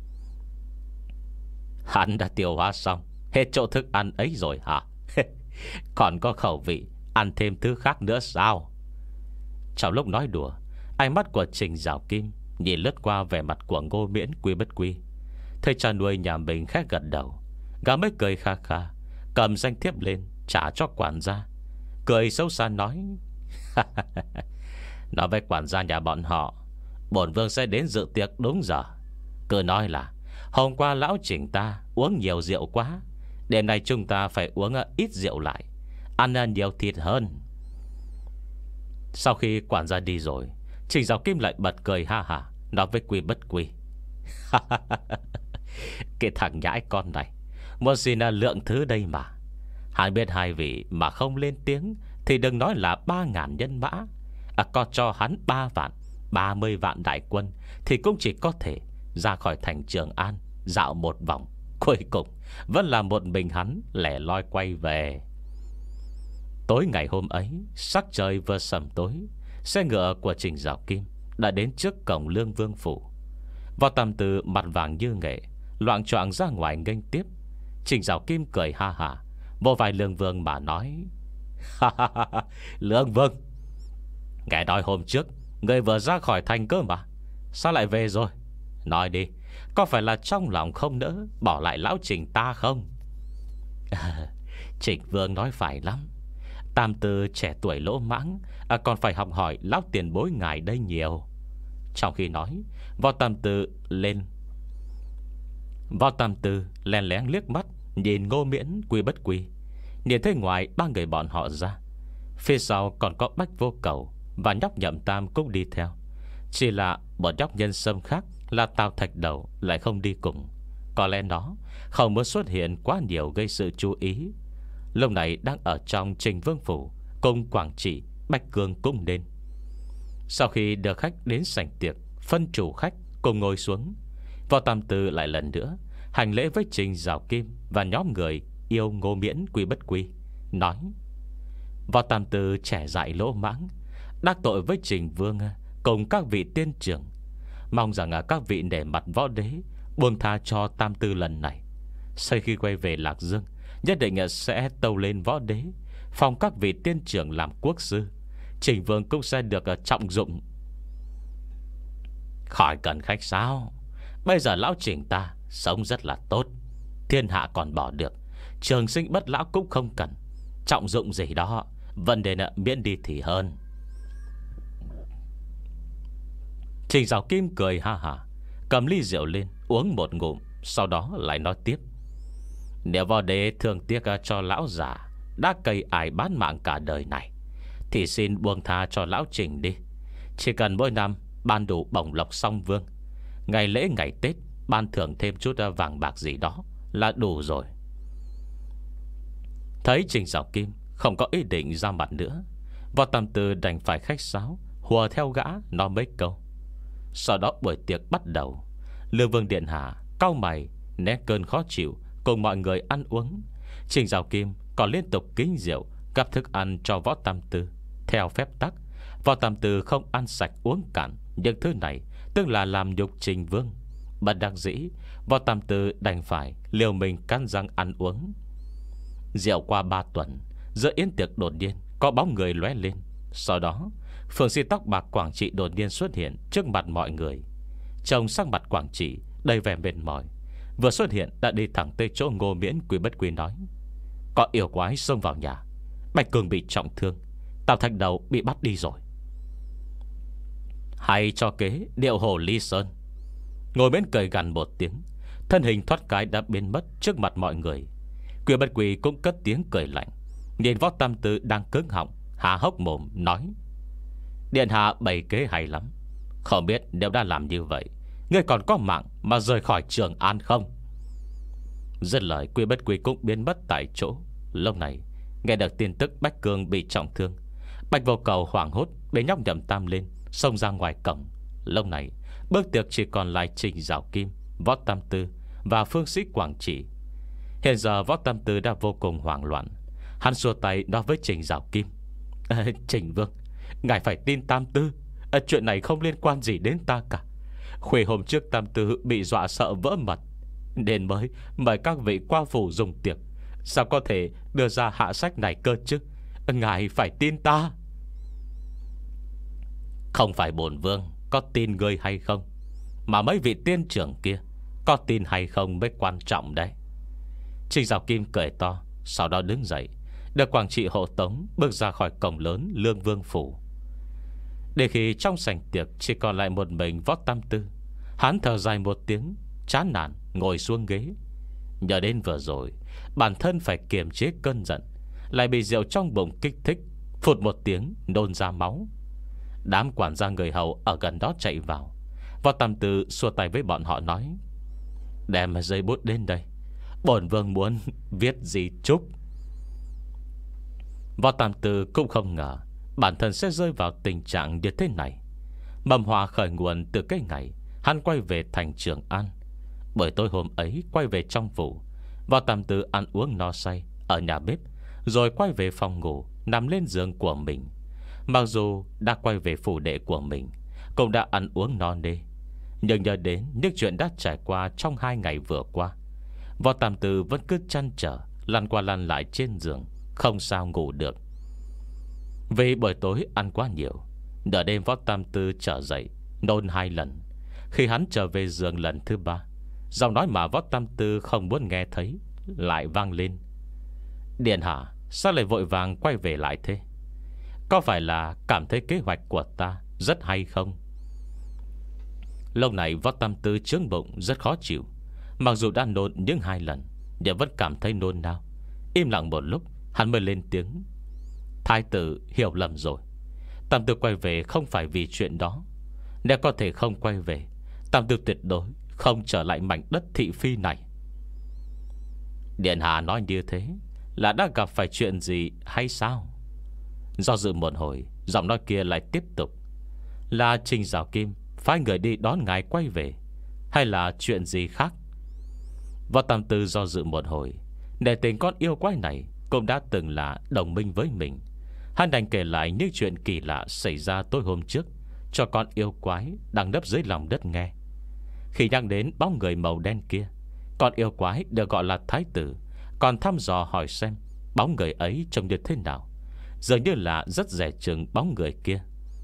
Hắn đã tiêu hóa xong hết chỗ thức ăn ấy rồi hả? Còn có khẩu vị ăn thêm thứ khác nữa sao? Trong lúc nói đùa, ánh mắt của Trình Giảo Kim nhìn lướt qua vẻ mặt của Ngô Miễn Quy Bất Quy. Thấy cha nuôi nhà mình khẽ gật đầu, gã mới cười kha kha, cầm danh thiếp lên trả cho quản gia, cười xấu xa nói. Nói với quản gia nhà bọn họ, bổn vương sẽ đến dự tiệc đúng giờ. Cứ nói là hôm qua lão Trình ta uống nhiều rượu quá, đêm nay chúng ta phải uống ít rượu lại, ăn nhiều thịt hơn. Sau khi quản gia đi rồi, Trình Giảo Kim lại bật cười ha hả, nói với Quy Bất Quy. Cái thằng nhãi con này muốn xin lượng thứ đây mà. Hắn biết hai vị mà không lên tiếng thì đừng nói là ba ngàn nhân mã, à, có cho hắn ba vạn, ba mươi vạn đại quân thì cũng chỉ có thể ra khỏi thành Trường An dạo một vòng, cuối cùng vẫn là một mình hắn lẻ loi quay về. Tối ngày hôm ấy, sắc trời vừa sầm tối, xe ngựa của Trình Giảo Kim đã đến trước cổng Lương Vương Phủ. Võ Tam Tư mặt vàng như nghệ, loạng choạng ra ngoài nghênh tiếp. Trình Giảo Kim cười ha hả, vô vai Lương Vương mà nói. Lương Vương, nghe nói hôm trước người vừa ra khỏi thành cơ mà, sao lại về rồi? Nói đi, có phải là trong lòng không nỡ bỏ lại lão Trình ta không? Trình Vương nói phải lắm. Tam Tư trẻ tuổi lỗ mãng, à, còn phải học hỏi lão tiền bối ngài đây nhiều. Trong khi nói, Võ Tam Tư lên Võ Tam Tư lén lén liếc mắt nhìn Ngô Miễn Quy Bất Quy, nhìn thấy ngoài ba người bọn họ ra, phía sau còn có Bách Vô Cầu và nhóc Nhậm Tam cũng đi theo. Chỉ là một nhóc nhân sâm khác là Tào Thạch Đầu lại không đi cùng. Có lẽ nó không muốn xuất hiện quá nhiều gây sự chú ý. Lúc này đang ở trong Trình Vương Phủ cùng Quảng Trị, Bạch Cương cũng đến. Sau khi được khách đến sảnh tiệc, phân chủ khách cùng ngồi xuống, Võ Tam Tư lại lần nữa hành lễ với Trình Giảo Kim và nhóm người yêu Ngô Miễn Quy Bất Quy, nói. Võ Tam Tư trẻ dại lỗ mãng, đắc tội với Trình Vương cùng các vị tiên trưởng, mong rằng các vị để mặt võ đế buông tha cho Tam Tư lần này. Sau khi quay về Lạc Dương, nhất định sẽ tâu lên võ đế, phong các vị tiên trưởng làm quốc sư. Trình Vương cũng sẽ được trọng dụng. Khỏi cần khách sao, bây giờ lão Trình ta sống rất là tốt, Thiên hạ còn bỏ được, trường sinh bất lão cũng không cần. Trọng dụng gì đó vấn đề nợ miễn đi thì hơn. Trình Giảo Kim cười ha hả, cầm ly rượu lên uống một ngụm, sau đó lại nói tiếp: Nếu võ đế thương tiếc cho lão già đã cây ải bán mạng cả đời này, thì xin buông tha cho lão Trình đi. Chỉ cần mỗi năm ban đủ bổng lộc song vương, ngày lễ ngày Tết ban thưởng thêm chút vàng bạc gì đó là đủ rồi. Thấy Trình Giảo Kim không có ý định ra mặt nữa, Võ Tam Tư đành phải khách sáo hùa theo gã nói mấy câu. Sau đó buổi tiệc bắt đầu. Lương Vương điện hạ cau mày né cơn khó chịu cùng mọi người ăn uống. Trình Giảo Kim còn liên tục kính rượu gắp thức ăn cho Võ Tam Tư. Theo phép tắc, Võ Tam Tư không ăn sạch uống cạn, nhưng thứ này tức là làm nhục Trình Vương. Bất đắc dĩ, Võ Tam Tư đành phải liều mình cắn răng ăn uống. Rượu qua ba tuần, giữa yến tiệc đột nhiên có bóng người lóe lên. Sau đó Phượng Si tóc bạc Quảng Trị đột nhiên xuất hiện trước mặt mọi người. Trông sắc mặt Quảng Trị đầy vẻ mệt mỏi, vừa xuất hiện đã đi thẳng tới chỗ Ngô Miễn Quý Bất Quý nói: Có yêu quái xông vào nhà, Bạch Cường bị trọng thương, Tào Thạch Đầu bị bắt đi rồi. Hay cho kế điệu hồ ly sơn. Ngô Miễn cười gằn một tiếng, thân hình thoát cái đã biến mất trước mặt mọi người. Quý Bất Quý cũng cất tiếng cười lạnh, nhìn Võ Tam Tư đang cứng họng há hốc mồm nói: Điện hạ bày kế hay lắm, không biết nếu đã làm như vậy, ngươi còn có mạng mà rời khỏi Trường An không? Dứt lời, Quý Bất Quý cũng biến mất tại chỗ. Lúc này nghe được tin tức Bách Cương bị trọng thương, Bạch Vô Cầu hoảng hốt bế nhóc Nhậm Tam lên xông ra ngoài cổng. Lúc này bước tiệc chỉ còn lại Trình Giảo Kim, Võ Tam Tư và phương sĩ Quảng Trị. Hiện giờ Võ Tam Tư đã vô cùng hoảng loạn. Hắn xua tay nói với Trình Giảo Kim: à, Trình Vương, ngài phải tin Tam Tư, à, chuyện này không liên quan gì đến ta cả. Khuya hôm trước Tam Tư bị dọa sợ vỡ mật, nên mới mời các vị qua phủ dùng tiệc. Sao có thể đưa ra hạ sách này cơ chứ? Ngài phải tin ta. Không phải bổn vương có tin ngươi hay không, mà mấy vị tiên trưởng kia có tin hay không mới quan trọng đấy. Trình Giảo Kim cười to, sau đó đứng dậy, được Quảng Trị hộ tống bước ra khỏi cổng lớn Lương Vương phủ. Để khi trong sảnh tiệc chỉ còn lại một mình Võ Tam Tư, hắn thở dài một tiếng, chán nản ngồi xuống ghế. Nhờ đến vừa rồi bản thân phải kiềm chế cơn giận, lại bị rượu trong bụng kích thích, phụt một tiếng nôn ra máu. Đám quản gia người hầu ở gần đó chạy vào. Võ Tam Tư xua tay với bọn họ nói: Đem giấy bút đến đây, bổn vương muốn viết gì chúc. Võ Tam Tư cũng không ngờ bản thân sẽ rơi vào tình trạng như thế này. Mầm hòa khởi nguồn từ cái ngày hắn quay về thành Trường An. Bởi tối hôm ấy quay về trong phủ, Võ Tam Tư ăn uống no say ở nhà bếp, rồi quay về phòng ngủ, nằm lên giường của mình. Mặc dù đã quay về phủ đệ của mình, cũng đã ăn uống no nê, nhưng nhớ đến những chuyện đã trải qua trong hai ngày vừa qua, Võ Tam Tư vẫn cứ chăn trở, lăn qua lăn lại trên giường, không sao ngủ được. Vì buổi tối ăn quá nhiều, nửa đêm Võ Tam Tư trở dậy nôn hai lần. Khi hắn trở về giường lần thứ ba, giọng nói mà Võ Tam Tư không muốn nghe thấy lại vang lên: Điện hạ, sao lại vội vàng quay về lại thế? Có phải là cảm thấy kế hoạch của ta rất hay không? Lâu này Võ Tam Tư chướng bụng rất khó chịu. Mặc dù đã nôn những hai lần, nhưng vẫn cảm thấy nôn nao. Im lặng một lúc, hắn mới lên tiếng: Thái tử hiểu lầm rồi. Tam Tư quay về không phải vì chuyện đó. Nếu có thể không quay về, Tam Tư tuyệt đối không trở lại mảnh đất thị phi này. Điện hạ nói như thế là đã gặp phải chuyện gì hay sao? Do dự một hồi, giọng nói kia lại tiếp tục: Là Trình Giảo Kim phái người đi đón ngài quay về, hay là chuyện gì khác? Võ Tam Tư do dự một hồi. Để tình con yêu quái này cũng đã từng là đồng minh với mình, hắn đành kể lại những chuyện kỳ lạ xảy ra tối hôm trước cho con yêu quái đang nấp dưới lòng đất nghe. Khi nhắc đến bóng người màu đen kia, con yêu quái được gọi là Thái tử còn thăm dò hỏi xem bóng người ấy trông như thế nào, dường như là rất dè chừng bóng người kia.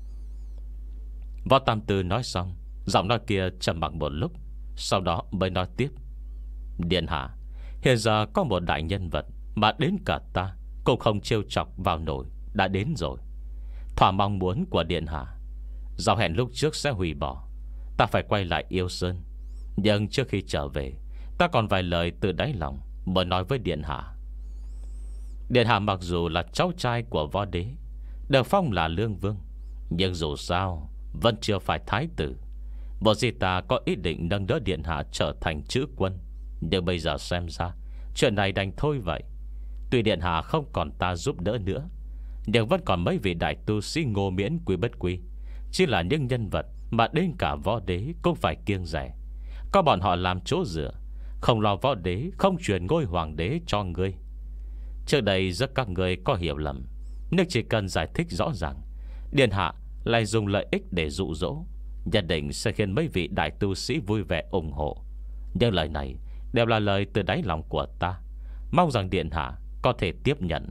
Võ Tam Tư nói xong, giọng nói kia trầm mặc một lúc, sau đó mới nói tiếp: Điện hạ, Hiện giờ có một đại nhân vật mà đến cả ta cũng không trêu chọc vào nổi đã đến rồi. Thỏa mong muốn của điện hạ. Giao hẹn lúc trước sẽ hủy bỏ. Ta phải quay lại Yêu Sơn. Nhưng trước khi trở về, ta còn vài lời từ đáy lòng mới nói với điện hạ. Điện hạ mặc dù là cháu trai của võ đế, được phong là lương vương, nhưng dù sao vẫn chưa phải thái tử. Bộ gì ta có ý định nâng đỡ điện hạ trở thành chữ quân, nhưng bây giờ xem ra chuyện này đành thôi vậy. Tuy điện hạ không còn ta giúp đỡ nữa, nhưng vẫn còn mấy vị đại tu sĩ Ngô Miễn Quý Bất Quý, chỉ là những nhân vật mà đến cả võ đế cũng phải kiêng rẻ. Có bọn họ làm chỗ dựa, không lo võ đế không truyền ngôi hoàng đế cho ngươi. Trước đây rất các ngươi có hiểu lầm, nhưng chỉ cần giải thích rõ ràng, điện hạ lại dùng lợi ích để dụ dỗ, nhất định sẽ khiến mấy vị đại tu sĩ vui vẻ ủng hộ. Nhưng lời này đều là lời từ đáy lòng của ta, mong rằng điện hạ có thể tiếp nhận.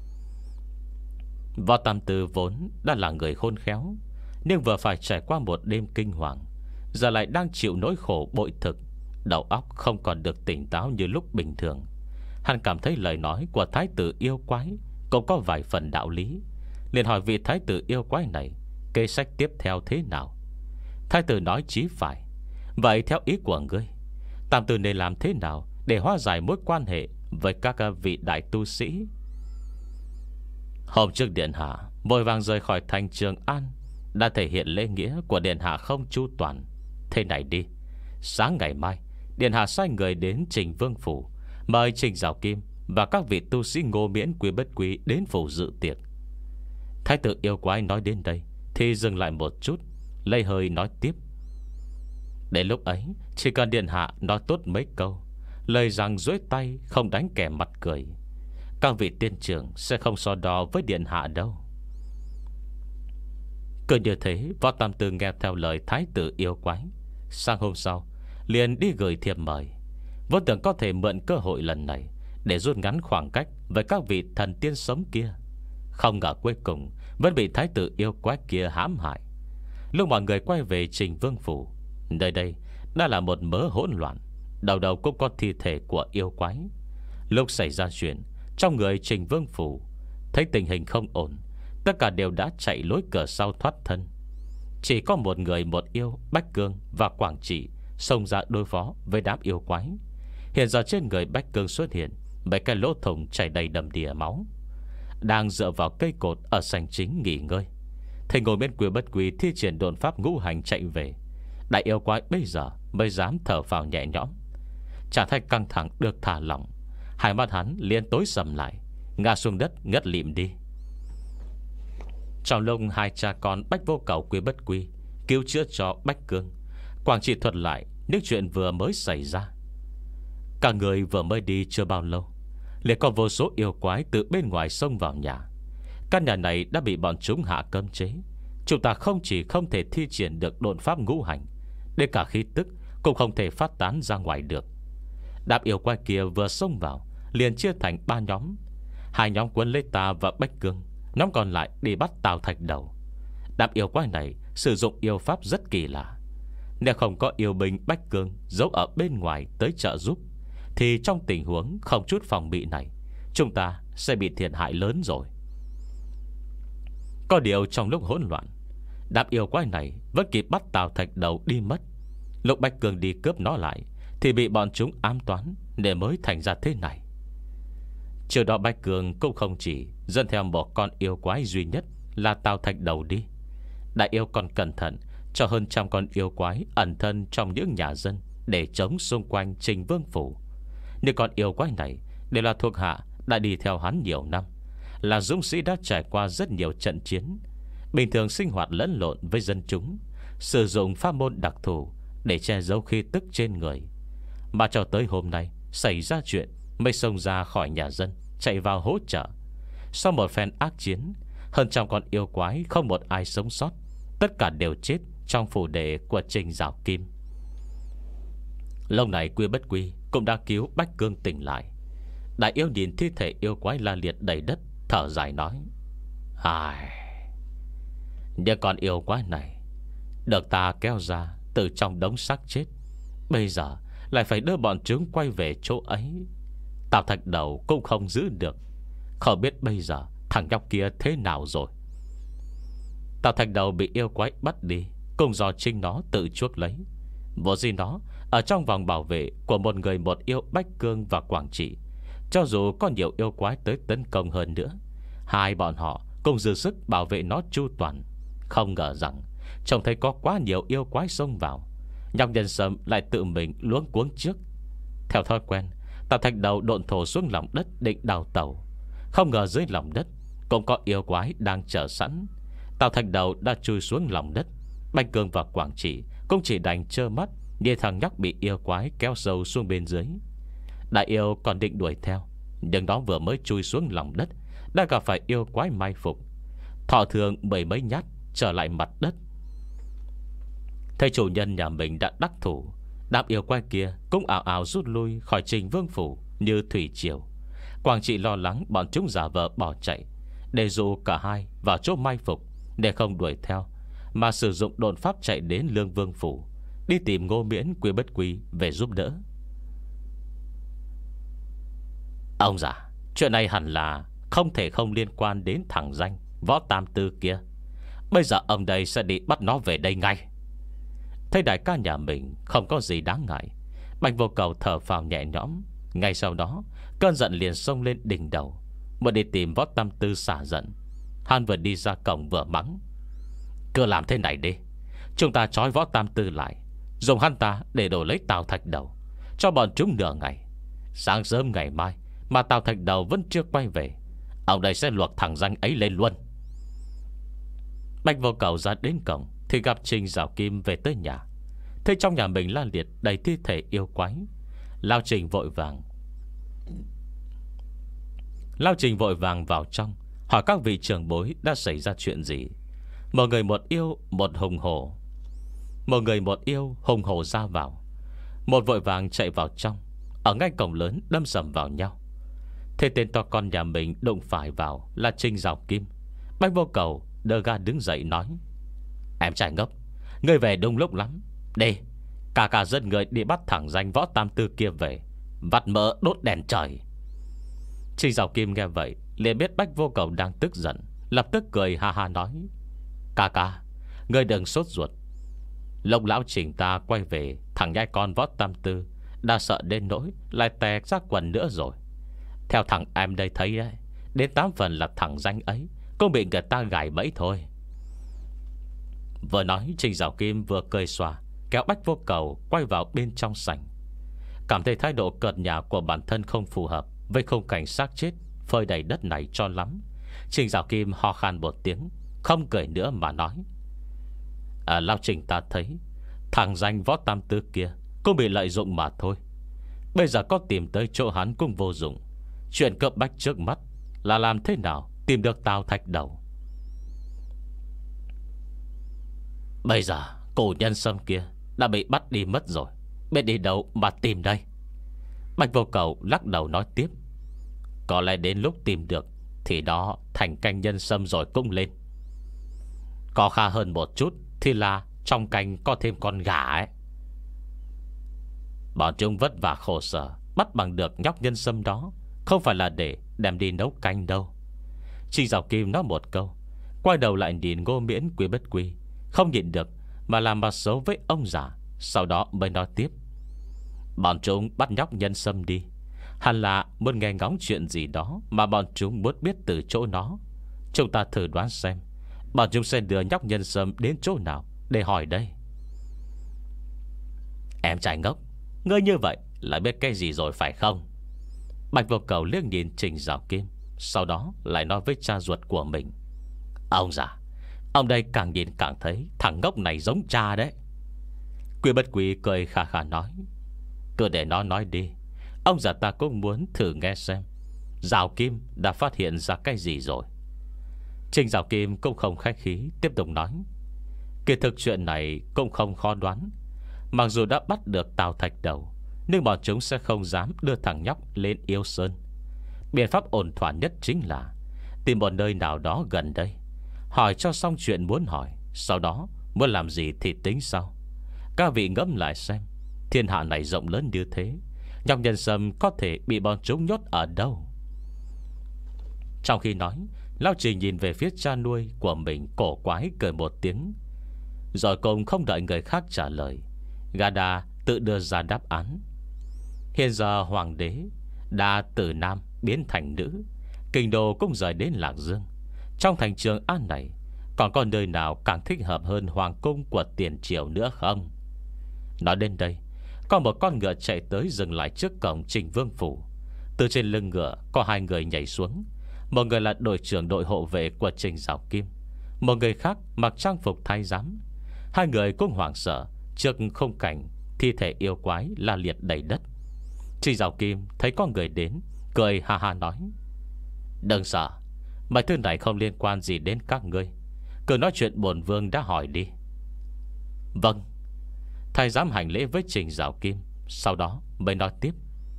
Võ Tam Tư vốn đã là người khôn khéo, nhưng vừa phải trải qua một đêm kinh hoàng, giờ lại đang chịu nỗi khổ bội thực, đầu óc không còn được tỉnh táo như lúc bình thường. Hắn cảm thấy lời nói của thái tử yêu quái cũng có vài phần đạo lý, liền hỏi vị thái tử yêu quái này kế sách tiếp theo thế nào. Thái tử nói chí phải. Vậy theo ý của ngươi, Tam Tư nên làm thế nào để hóa giải mối quan hệ với các vị đại tu sĩ? Hôm trước điện hạ vội vàng rời khỏi thành Trường An đã thể hiện lễ nghĩa của điện hạ không chu toàn. Thế này đi, sáng ngày mai điện hạ sai người đến Trình Vương phủ, mời Trình Giảo Kim và các vị tu sĩ Ngô Miễn Quý Bất Quý đến phủ dự tiệc. Thái tử yêu quái nói đến đây thì dừng lại một chút, lấy hơi nói tiếp. Đến lúc ấy, chỉ cần điện hạ nói tốt mấy câu, lời rằng duỗi tay không đánh kẻ mặt cười, các vị tiên trưởng sẽ không so đo với điện hạ đâu. Cứ như thế, Võ Tam Tư nghe theo lời thái tử yêu quái. Sang hôm sau liền đi gửi thiệp mời, vốn tưởng có thể mượn cơ hội lần này để rút ngắn khoảng cách với các vị thần tiên sống kia. Không ngờ cuối cùng vẫn bị thái tử yêu quái kia hãm hại. Lúc mọi người quay về Trình Vương phủ, nơi đây đã là một mớ hỗn loạn, đầu đầu cũng có thi thể của yêu quái. Lúc xảy ra chuyện, trong người Trình Vương phủ thấy tình hình không ổn, tất cả đều đã chạy lối cửa sau thoát thân. Chỉ có một người một yêu, Bách Cương và Quảng Trị xông ra đối phó với đám yêu quái. Hiện giờ trên người Bách Cương xuất hiện mấy cái lỗ thủng chảy đầy đầm đìa máu, đang dựa vào cây cột ở sảnh chính nghỉ ngơi. Thầy Ngô Miễn Quý Bất Quý thi triển độn pháp ngũ hành chạy về. Đại yêu quái bây giờ mới dám thở phào nhẹ nhõm. Chả thấy căng thẳng được thả lỏng, hai mắt hắn liền tối sầm lại, ngã xuống đất ngất lịm đi. Trong lúc hai cha con Bách Vô Cầu Quý Bất Quý cứu chữa cho Bách Cương, Quảng Trị thuật lại những chuyện vừa mới xảy ra. Cả người vừa mới đi chưa bao lâu, liền có vô số yêu quái từ bên ngoài xông vào nhà. Căn nhà này đã bị bọn chúng hạ cấm chế. Chúng ta không chỉ không thể thi triển được độn pháp ngũ hành, đến cả khí tức cũng không thể phát tán ra ngoài được. Đám yêu quái kia vừa xông vào liền chia thành ba nhóm. Hai nhóm quân lấy ta và Bách Cương, nhóm còn lại đi bắt Tào Thạch Đầu. Đám yêu quái này sử dụng yêu pháp rất kỳ lạ. Nếu không có yêu binh Bách Cương giấu ở bên ngoài tới trợ giúp, thì trong tình huống không chút phòng bị này, chúng ta sẽ bị thiệt hại lớn rồi. Có điều trong lúc hỗn loạn, đám yêu quái này vẫn kịp bắt Tào Thạch Đầu đi mất. Lúc Bách Cương đi cướp nó lại thì bị bọn chúng ám toán, để mới thành ra thế này. Trước đó Bách Cương cũng không chỉ dẫn theo một con yêu quái duy nhất là Tào Thạch Đầu đi. Đại yêu còn cẩn thận cho hơn trăm con yêu quái ẩn thân trong những nhà dân để chống xung quanh Trình Vương phủ. Nhưng con yêu quái này đều là thuộc hạ đã đi theo hắn nhiều năm, là dũng sĩ đã trải qua rất nhiều trận chiến, bình thường sinh hoạt lẫn lộn với dân chúng, sử dụng pháp môn đặc thù để che giấu khí tức trên người. Mà cho tới hôm nay xảy ra chuyện mới xông ra khỏi nhà dân, chạy vào hỗ trợ. Sau một phen ác chiến, hơn trăm con yêu quái không một ai sống sót, tất cả đều chết trong phủ đệ của Trình Giảo Kim. Lâu này Quý Bất Quý cũng đã cứu Bách Cương tỉnh lại. Đại yêu nhìn thi thể yêu quái la liệt đầy đất, thở dài nói: Ai, những con yêu quái này được ta kéo ra từ trong đống xác chết, bây giờ lại phải đưa bọn chúng quay về chỗ ấy. Tào Thạch Đầu cũng không giữ được. Không biết bây giờ thằng nhóc kia thế nào rồi. Tào Thạch Đầu bị yêu quái bắt đi cũng do chính nó tự chuốc lấy. Vô gì nó ở trong vòng bảo vệ của một người một yêu Bách Cương và Quảng Trị. Cho dù có nhiều yêu quái tới tấn công hơn nữa, hai bọn họ cùng dư sức bảo vệ nó chu toàn. Không ngờ rằng trông thấy có quá nhiều yêu quái xông vào, nhóc Nhân Sâm lại tự mình luống cuống trước. Theo thói quen, Tào Thạch Đầu độn thổ xuống lòng đất định đào tàu. Không ngờ dưới lòng đất cũng có yêu quái đang chờ sẵn. Tào Thạch Đầu đã chui xuống lòng đất. Bạch Cương và Quảng Trị cũng chỉ đành trơ mắt nhìn thằng nhóc bị yêu quái kéo sâu xuống bên dưới. Đại yêu còn định đuổi theo, nhưng nó vừa mới chui xuống lòng đất đã gặp phải yêu quái mai phục, thọ thường mười mấy nhát trở lại mặt đất. Thấy chủ nhân nhà mình đã đắc thủ, đám yêu quái kia cũng ảo ảo rút lui khỏi Trình Vương phủ như thủy triều. Quảng Trị lo lắng bọn chúng giả vờ bỏ chạy, để dụ cả hai vào chỗ mai phục, để không đuổi theo, mà sử dụng độn pháp chạy đến Lương Vương phủ, đi tìm Ngô Miễn Quy Bất Quy về giúp đỡ. Ông già, chuyện này hẳn là không thể không liên quan đến thằng danh Võ Tam Tư kia. Bây giờ ông đây sẽ đi bắt nó về đây ngay. Thấy đại ca nhà mình không có gì đáng ngại, Bạch Vô Cầu thở phào nhẹ nhõm. Ngay sau đó cơn giận liền xông lên đỉnh đầu, muốn đi tìm Võ Tam Tư xả giận. Hắn vừa đi ra cổng vừa mắng: cứ làm thế này đi, chúng ta trói Võ Tam Tư lại, dùng hắn ta để đổi lấy Tào Thạch Đầu, cho bọn chúng nửa ngày. Sáng sớm ngày mai mà Tào Thạch Đầu vẫn chưa quay về, ông đây sẽ luộc thằng danh ấy lên luôn. Bạch Vô Cầu ra đến cổng thì gặp Trình Giảo Kim về tới nhà. Thấy trong nhà mình la liệt đầy thi thể yêu quái, Lao Trình vội vàng Lao Trình vội vàng vào trong, hỏi các vị trưởng bối đã xảy ra chuyện gì. Một người một yêu một hùng hổ Một người một yêu hùng hổ ra vào. Một vội vàng chạy vào trong, ở ngay cổng lớn đâm sầm vào nhau. Thế tên to con nhà mình đụng phải vào là Trình Giảo Kim. Bạch Vô Cầu đờ ga đứng dậy nói: em trai ngốc, ngươi về đúng lúc lắm. Đi, cả cả dân người đi bắt thẳng danh Võ Tam Tư kia về, vặt mỡ đốt đèn trời. Trình Giảo Kim nghe vậy liền biết Bạch Vô Cầu đang tức giận, lập tức cười ha ha nói: Ca ca, ngươi đừng sốt ruột. Lông lão Trình ta quay về, thằng nhai con Võ Tam Tư đã sợ đến nỗi lại tè ra quần nữa rồi. Theo thằng em đây thấy đấy, đến tám phần là thằng danh ấy cũng bị người ta gài bẫy thôi. Vừa nói Trình Giảo Kim vừa cười xòa, kéo Bạch Vô Cầu quay vào bên trong sảnh. Cảm thấy thái độ cợt nhả của bản thân không phù hợp với khung cảnh xác chết phơi đầy đất này cho lắm. Trình Giảo Kim ho khan một tiếng, không cười nữa mà nói: à, Lão Trình ta thấy thằng danh Võ Tam Tư kia cũng bị lợi dụng mà thôi. Bây giờ có tìm tới chỗ hắn cũng vô dụng. Chuyện cấp bách trước mắt là làm thế nào tìm được Tào Thạch Đầu. Bây giờ cổ nhân Sâm kia đã bị bắt đi mất rồi, biết đi đâu mà tìm đây. Bạch Vô Cầu lắc đầu nói tiếp: có lẽ đến lúc tìm được thì đó thành canh nhân sâm rồi cũng lên. Có khá hơn một chút thì là trong canh có thêm con gà ấy. Bọn chúng vất vả khổ sở bắt bằng được nhóc nhân sâm đó, không phải là để đem đi nấu canh đâu. Trình Giảo Kim nói một câu, quay đầu lại nhìn Ngô Miễn Quy Bất Quy, không nhịn được mà làm mặt xấu với ông già. Sau đó mới nói tiếp: bọn chúng bắt nhóc nhân sâm đi, hẳn là muốn nghe ngóng chuyện gì đó mà bọn chúng muốn biết từ chỗ nó. Chúng ta thử đoán xem bọn chúng sẽ đưa nhóc nhân sâm đến chỗ nào để hỏi đây. Em trai ngốc, ngươi như vậy lại biết cái gì rồi phải không? Bạch Vô Cầu liếc nhìn Trình Giảo Kim, sau đó lại nói với cha ruột của mình: ông già, ông đây càng nhìn càng thấy thằng ngốc này giống cha đấy. Quy Bất Quy cười khà khà nói: cứ để nó nói đi, ông già ta cũng muốn thử nghe xem Giảo Kim đã phát hiện ra cái gì rồi. Trình Giảo Kim cũng không khách khí, tiếp tục nói: kỳ thực chuyện này cũng không khó đoán. Mặc dù đã bắt được Tào Thạch Đầu, nhưng bọn chúng sẽ không dám đưa thằng nhóc lên Yêu Sơn. Biện pháp ổn thỏa nhất chính là tìm một nơi nào đó gần đây, hỏi cho xong chuyện muốn hỏi, sau đó muốn làm gì thì tính sau. Các vị ngẫm lại xem, thiên hạ này rộng lớn như thế, Nhọc nhân sâm có thể bị bọn chúng nhốt ở đâu? Trong khi nói, Lão Trình nhìn về phía cha nuôi của mình, cổ quái cười một tiếng. Rồi cùng không đợi người khác trả lời, gã đã tự đưa ra đáp án. Hiện giờ hoàng đế đã từ nam biến thành nữ, kinh đô cũng rời đến Lạc Dương. Trong thành Trường An này còn có nơi nào càng thích hợp hơn hoàng cung của tiền triều nữa không? Nói đến đây, có một con ngựa chạy tới dừng lại trước cổng Trình Vương phủ. Từ trên lưng ngựa có hai người nhảy xuống. Một người là đội trưởng đội hộ vệ của Trình Giảo Kim, một người khác mặc trang phục thái giám. Hai người cũng hoảng sợ trước khung cảnh thi thể yêu quái la liệt đầy đất. Trình Giảo Kim thấy có người đến, cười ha ha nói: "Đừng sợ, mấy thứ này không liên quan gì đến các ngươi. Cứ nói chuyện bổn vương đã hỏi đi." "Vâng." Thái giám hành lễ với Trình Giảo Kim, sau đó mới nói tiếp: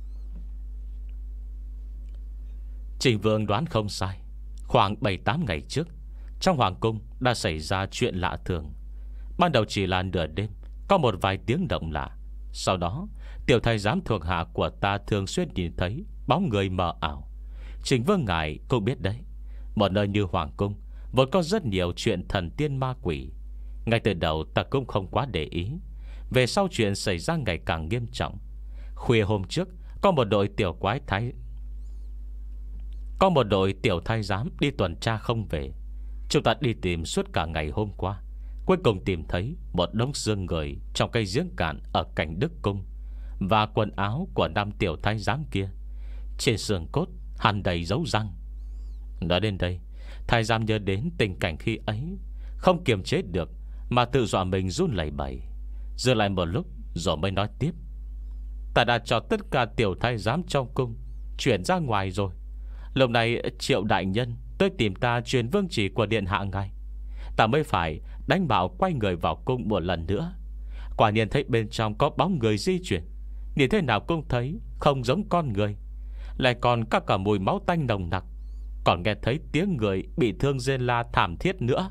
"Trình vương đoán không sai. Khoảng bảy tám ngày trước, trong hoàng cung đã xảy ra chuyện lạ thường. Ban đầu chỉ là nửa đêm, có một vài tiếng động lạ. Sau đó tiểu thái giám thuộc hạ của ta thường xuyên nhìn thấy bóng người mờ ảo. Trình vương ngài cũng biết đấy, một nơi như hoàng cung vốn có rất nhiều chuyện thần tiên ma quỷ. Ngay từ đầu ta cũng không quá để ý. Về sau chuyện xảy ra ngày càng nghiêm trọng. Khuya hôm trước, có một đội tiểu quái thái Có một đội tiểu thái giám đi tuần tra không về. Chúng ta đi tìm suốt cả ngày hôm qua, cuối cùng tìm thấy một đống xương người trong cây giếng cạn ở cạnh Đức Cung, và quần áo của năm tiểu thái giám kia. Trên xương cốt hằn đầy dấu răng." Nói đến đây, thái giám nhớ đến tình cảnh khi ấy, không kiềm chế được mà tự dọa mình run lẩy bẩy. Dừng lại một lúc rồi mới nói tiếp: "Ta đã cho tất cả tiểu thái giám trong cung chuyển ra ngoài rồi. Lúc này Triệu đại nhân tới tìm ta truyền vương chỉ của điện hạ ngài. Ta mới phải đánh bảo quay người vào cung một lần nữa. Quả nhiên thấy bên trong có bóng người di chuyển, nhìn thế nào cũng thấy không giống con người. Lại còn có cả mùi máu tanh nồng nặc, còn nghe thấy tiếng người bị thương rên la thảm thiết nữa."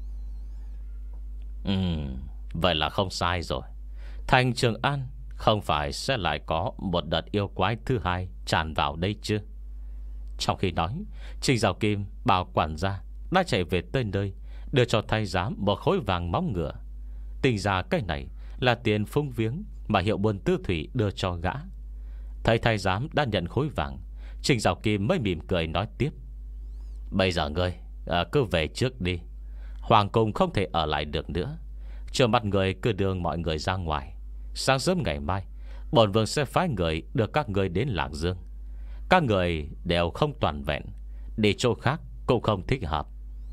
Ừm, vậy là không sai rồi. Thành Trường An không phải sẽ lại có một đợt yêu quái thứ hai tràn vào đây chứ? Trong khi nói, Trình Giảo Kim bảo quản gia đã chạy về tới nơi, đưa cho thái giám một khối vàng móng ngựa. Tính ra cái này là tiền phung viếng mà hiệu buôn Tư Thủy đưa cho gã. Thấy thái giám đã nhận khối vàng, Trình Giảo Kim mới mỉm cười nói tiếp: "Bây giờ ngươi à, cứ về trước đi. Hoàng cung không thể ở lại được nữa. Chờ mặt người cứ đưa mọi người ra ngoài. Sáng sớm ngày mai, bổn vương sẽ phái người đưa các người đến Lạc Dương. Các người đều không toàn vẹn, đi chỗ khác cũng không thích hợp."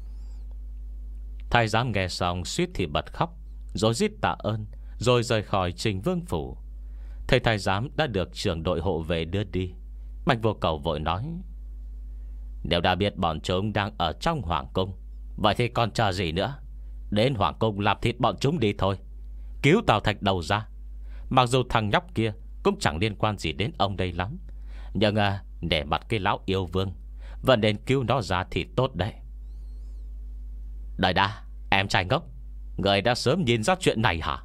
Thái giám nghe xong suýt thì bật khóc, rồi rít tạ ơn, rồi rời khỏi Trình Vương phủ. Thấy thái giám đã được trưởng đội hộ vệ đưa đi, Bạch Vô Cầu vội nói: "Nếu đã biết bọn chúng đang ở trong hoàng cung, vậy thì còn chờ gì nữa? Đến hoàng cung làm thịt bọn chúng đi thôi. Cứu Tào Thạch Đầu ra. Mặc dù thằng nhóc kia cũng chẳng liên quan gì đến ông đây lắm, nhưng à, để mặt cái lão yêu vương, vẫn nên cứu nó ra thì tốt đấy." "Đợi đã, em trai ngốc, người đã sớm nhìn ra chuyện này hả?"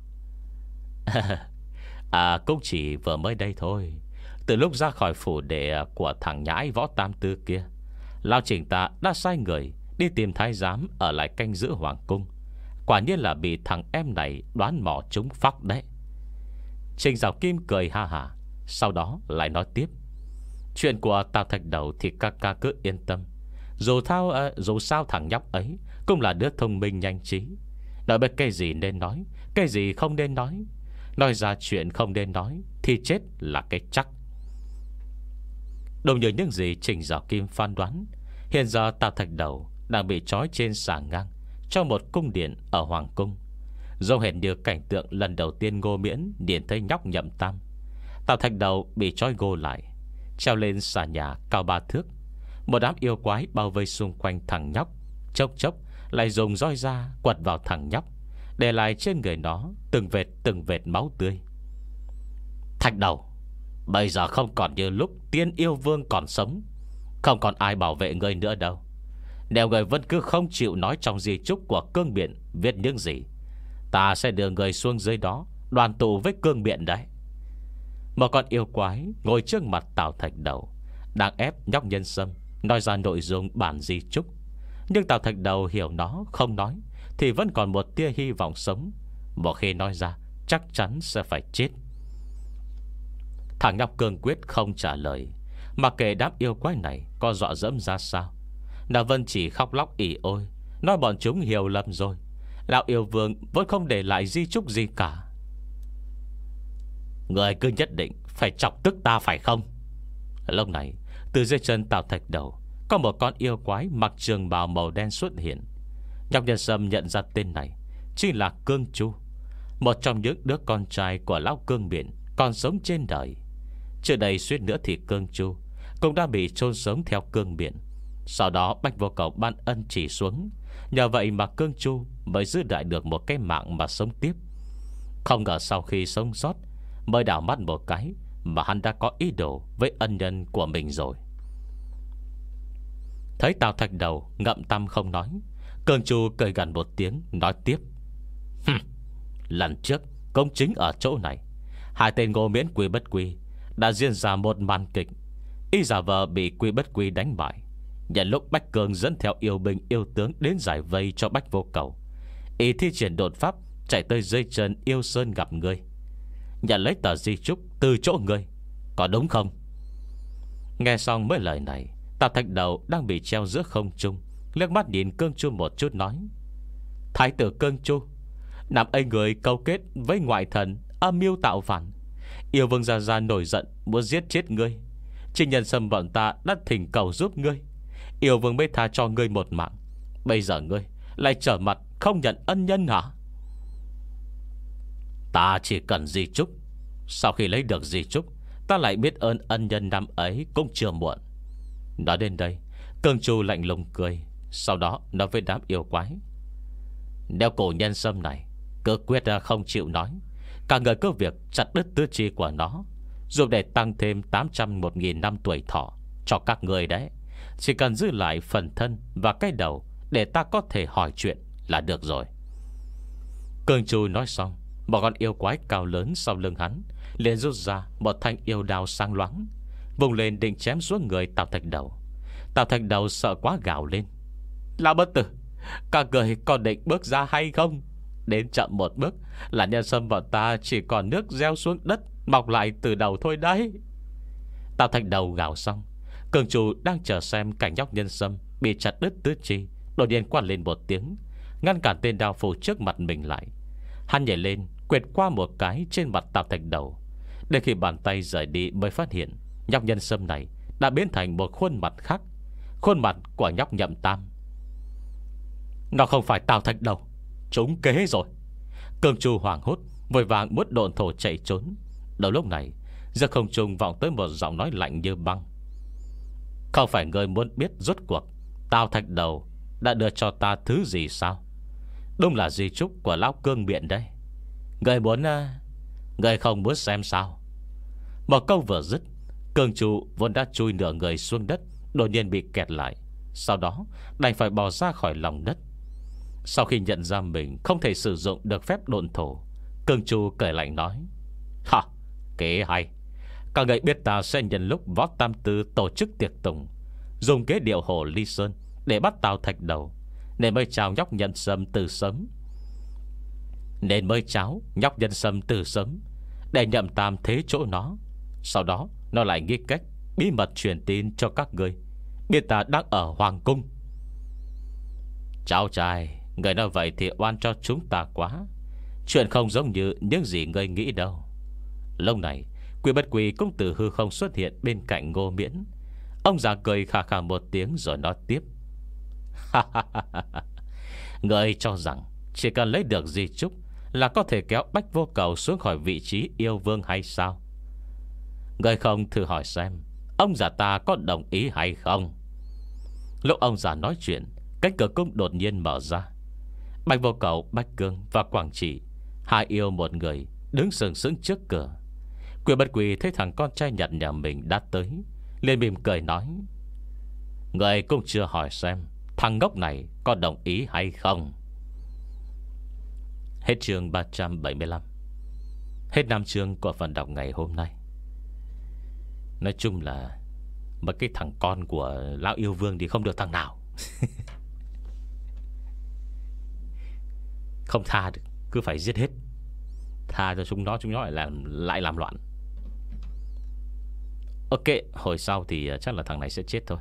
À, cũng chỉ vừa mới đây thôi. Từ lúc ra khỏi phủ đệ của thằng nhãi Võ Tam Tư kia, Lão Trình ta đã sai người đi tìm thái giám ở lại canh giữ hoàng cung. Quả nhiên là bị thằng em này đoán mò trúng phóc đấy. Trình Giảo Kim cười ha hả, sau đó lại nói tiếp: "Chuyện của Tào Thạch Đầu thì các ca cứ yên tâm. Dù, thao, à, dù sao thằng nhóc ấy cũng là đứa thông minh nhanh trí. Nói biết cái gì nên nói, cái gì không nên nói. Nói ra chuyện không nên nói thì chết là cái chắc." Đồng như những gì Trình Giảo Kim phán đoán, hiện giờ Tào Thạch Đầu đang bị trói trên xà ngang trong một cung điện ở hoàng cung, giống hệt như cảnh tượng lần đầu tiên Ngô Miễn nhìn thấy nhóc Nhậm Tam. Tào Thạch Đầu bị trói gô lại, treo lên xà nhà cao ba thước. Một đám yêu quái bao vây xung quanh thằng nhóc, chốc chốc lại dùng roi da quật vào thằng nhóc, để lại trên người nó từng vệt từng vệt máu tươi. "Thạch Đầu, bây giờ không còn như lúc Tiên Yêu Vương còn sống. Không còn ai bảo vệ ngươi nữa đâu. Nếu người vẫn cứ không chịu nói trong di chúc của Cương Biện viết những gì, ta sẽ đưa người xuống dưới đó đoàn tụ với Cương Biện đấy." Một con yêu quái ngồi trước mặt Tào Thạch Đầu, đang ép nhóc Nhân Sâm nói ra nội dung bản di chúc. Nhưng Tào Thạch Đầu hiểu nó không nói thì vẫn còn một tia hy vọng sống. Một khi nói ra chắc chắn sẽ phải chết. Thằng nhóc cương quyết không trả lời. Mà kể đám yêu quái này có dọa dẫm ra sao, Đào Vân chỉ khóc lóc ỉ ôi, nói bọn chúng hiểu lầm rồi. Lão yêu vương vẫn không để lại di chúc gì cả. Người cứ nhất định phải chọc tức ta phải không? Lúc này từ dưới chân Tào Thạch Đầu có một con yêu quái mặc trường bào màu đen xuất hiện. Nhóc Nhân Sâm nhận ra tên này chính là Cương Chu, một trong những đứa con trai của lão Cương Biển còn sống trên đời. Trước đây suýt nữa thì Cương Chu cũng đã bị chôn sống theo Cương Biển. Sau đó Bạch Vô Cầu ban ân chỉ xuống. Nhờ vậy mà Cương Chu mới giữ lại được một cái mạng mà sống tiếp. Không ngờ sau khi sống sót mới đảo mắt một cái mà hắn đã có ý đồ với ân nhân của mình rồi. Thấy Tào Thạch Đầu ngậm tâm không nói, Cương Chu cười gần một tiếng nói tiếp: lần trước công chính ở chỗ này, hai tên Ngô Miễn Quy Bất Quy đã diễn ra một màn kịch. Y giả vờ bị Quy Bất Quy đánh bại. Nhận lúc Bách Cương dẫn theo yêu binh yêu tướng đến giải vây cho Bách Vô Cầu, Y thi triển đột pháp chạy tới dưới chân Yêu Sơn gặp ngươi, nhận lấy tờ di chúc từ chỗ ngươi, có đúng không? Nghe xong mấy lời này, Tào Thạch Đầu đang bị treo giữa không trung liếc mắt nhìn Cương Chu một chút nói: Thái tử Cương Chu, năm ấy người câu kết với ngoại thần âm mưu tạo phản. Yêu vương Gia Gia nổi giận muốn giết chết ngươi. Trinh Nhân Sâm bọn ta đã thỉnh cầu giúp ngươi, yêu vương mới tha cho ngươi một mạng. Bây giờ ngươi lại trở mặt không nhận ân nhân hả? Ta chỉ cần di chúc. Sau khi lấy được di chúc, ta lại biết ơn ân nhân năm ấy cũng chưa muộn. Nói đến đây, Cương Chu lạnh lùng cười. Sau đó nói với đám yêu quái: Nếu cổ Nhân Sâm này cứ quyết không chịu nói, cả người cứ việc chặt đứt tứ chi của nó, dùng để tăng thêm tám trăm một nghìn năm tuổi thọ cho các người đấy. Chỉ cần giữ lại phần thân và cái đầu để ta có thể hỏi chuyện là được rồi. Cương Chu nói xong, một con yêu quái cao lớn sau lưng hắn liền rút ra một thanh yêu đao sáng loáng, vùng lên định chém xuống người Tào Thạch Đầu. Tào Thạch Đầu sợ quá gào lên: Lão bất tử, các người còn định bước ra hay không? Đến chậm một bước là Nhân Sâm bọn ta chỉ còn nước gieo xuống đất, mọc lại từ đầu thôi đấy. Tào Thạch Đầu gào xong, Cương Chu đang chờ xem cảnh nhóc Nhân Sâm bị chặt đứt tứ chi, đột nhiên quát lên một tiếng, ngăn cản tên đao phủ trước mặt mình lại. Hắn nhảy lên quệt qua một cái trên mặt Tào Thạch Đầu. Để khi bàn tay rời đi mới phát hiện nhóc Nhân Sâm này đã biến thành một khuôn mặt khác, khuôn mặt của nhóc Nhậm Tam. Nó không phải Tào Thạch Đầu, trúng kế rồi. Cương Chu hoảng hốt vội vàng muốn độn thổ chạy trốn. Đầu lúc này giữa không trung vọng tới một giọng nói lạnh như băng: Không phải ngươi muốn biết rốt cuộc Tào Thạch Đầu đã đưa cho ta thứ gì sao? Đúng là di chúc của lão Cương Biện đấy. Ngươi muốn uh, Ngươi không muốn xem sao? Một câu vừa dứt, Cương Chu vốn đã chui nửa người xuống đất đột nhiên bị kẹt lại. Sau đó đành phải bò ra khỏi lòng đất. Sau khi nhận ra mình không thể sử dụng được phép độn thổ, Cương Chu cười lạnh nói: Hả, kế hay. Các người biết ta sẽ nhân lúc Võ Tam Tư tổ chức tiệc tùng, dùng kế điệu hồ ly sơn để bắt Tào Thạch Đầu, nên mới chào nhóc Nhân Sâm từ sớm Nên mới cháo nhóc Nhân Sâm từ sớm để Nhậm Tam thế chỗ nó. Sau đó nó lại nghĩ cách bí mật truyền tin cho các người biết ta đang ở Hoàng Cung. Cháu trai, người nói vậy thì oan cho chúng ta quá. Chuyện không giống như những gì ngươi nghĩ đâu. Lúc này Quy Bất Quy cũng từ hư không xuất hiện bên cạnh Ngô Miễn. Ông già cười khà khà một tiếng rồi nói tiếp: Ngươi cho rằng chỉ cần lấy được di chúc là có thể kéo Bách Vô Cầu xuống khỏi vị trí yêu vương hay sao? Ngươi không thử hỏi xem ông già ta có đồng ý hay không? Lúc ông già nói chuyện, cánh cửa cung đột nhiên mở ra. Bạch Vô Cầu, Bách Cương và Quảng Trị, hai yêu một người, đứng sừng sững trước cửa. Quy Bất Quy thấy thằng con trai nhặt nhà mình đã tới, liền mỉm cười nói: Người cũng chưa hỏi xem thằng ngốc này có đồng ý hay không. Hết chương ba trăm bảy mươi lăm. Hết năm chương của phần đọc ngày hôm nay. Nói chung là mấy cái thằng con của lão yêu vương thì không được thằng nào. Không tha được, cứ phải giết hết. Tha cho chúng nó, chúng nó lại làm, lại làm loạn. Ok, hồi sau thì chắc là thằng này sẽ chết thôi.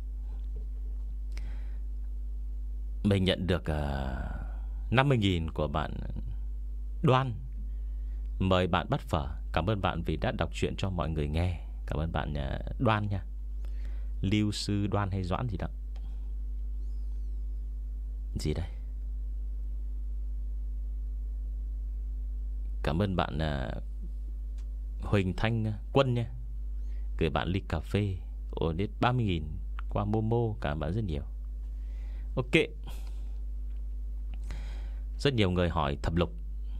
Mình nhận được uh, năm mươi nghìn của bạn Đoan. Mời bạn bắt phở. Cảm ơn bạn vì đã đọc truyện cho mọi người nghe. Cảm ơn bạn uh, Đoan nha. Lưu sư Đoan hay Doãn gì đó. Gì đây? Cảm ơn bạn uh, Huỳnh Thanh Quân nha. Gửi bạn ly cà phê. Ồ, đến ba mươi nghìn qua Momo. Cảm ơn bạn rất nhiều. Ok. Rất nhiều người hỏi thập lục.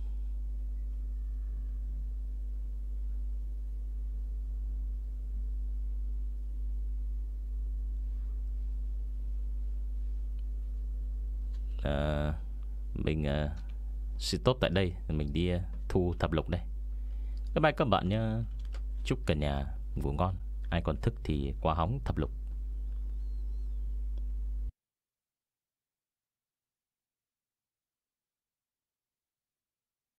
à, Mình uh, stop tại đây. Mình đi uh, thu thập lục đây. Bye bye các bạn nhé. Chúc cả nhà ngủ ngon. Ai còn thức thì qua hóng thập lục.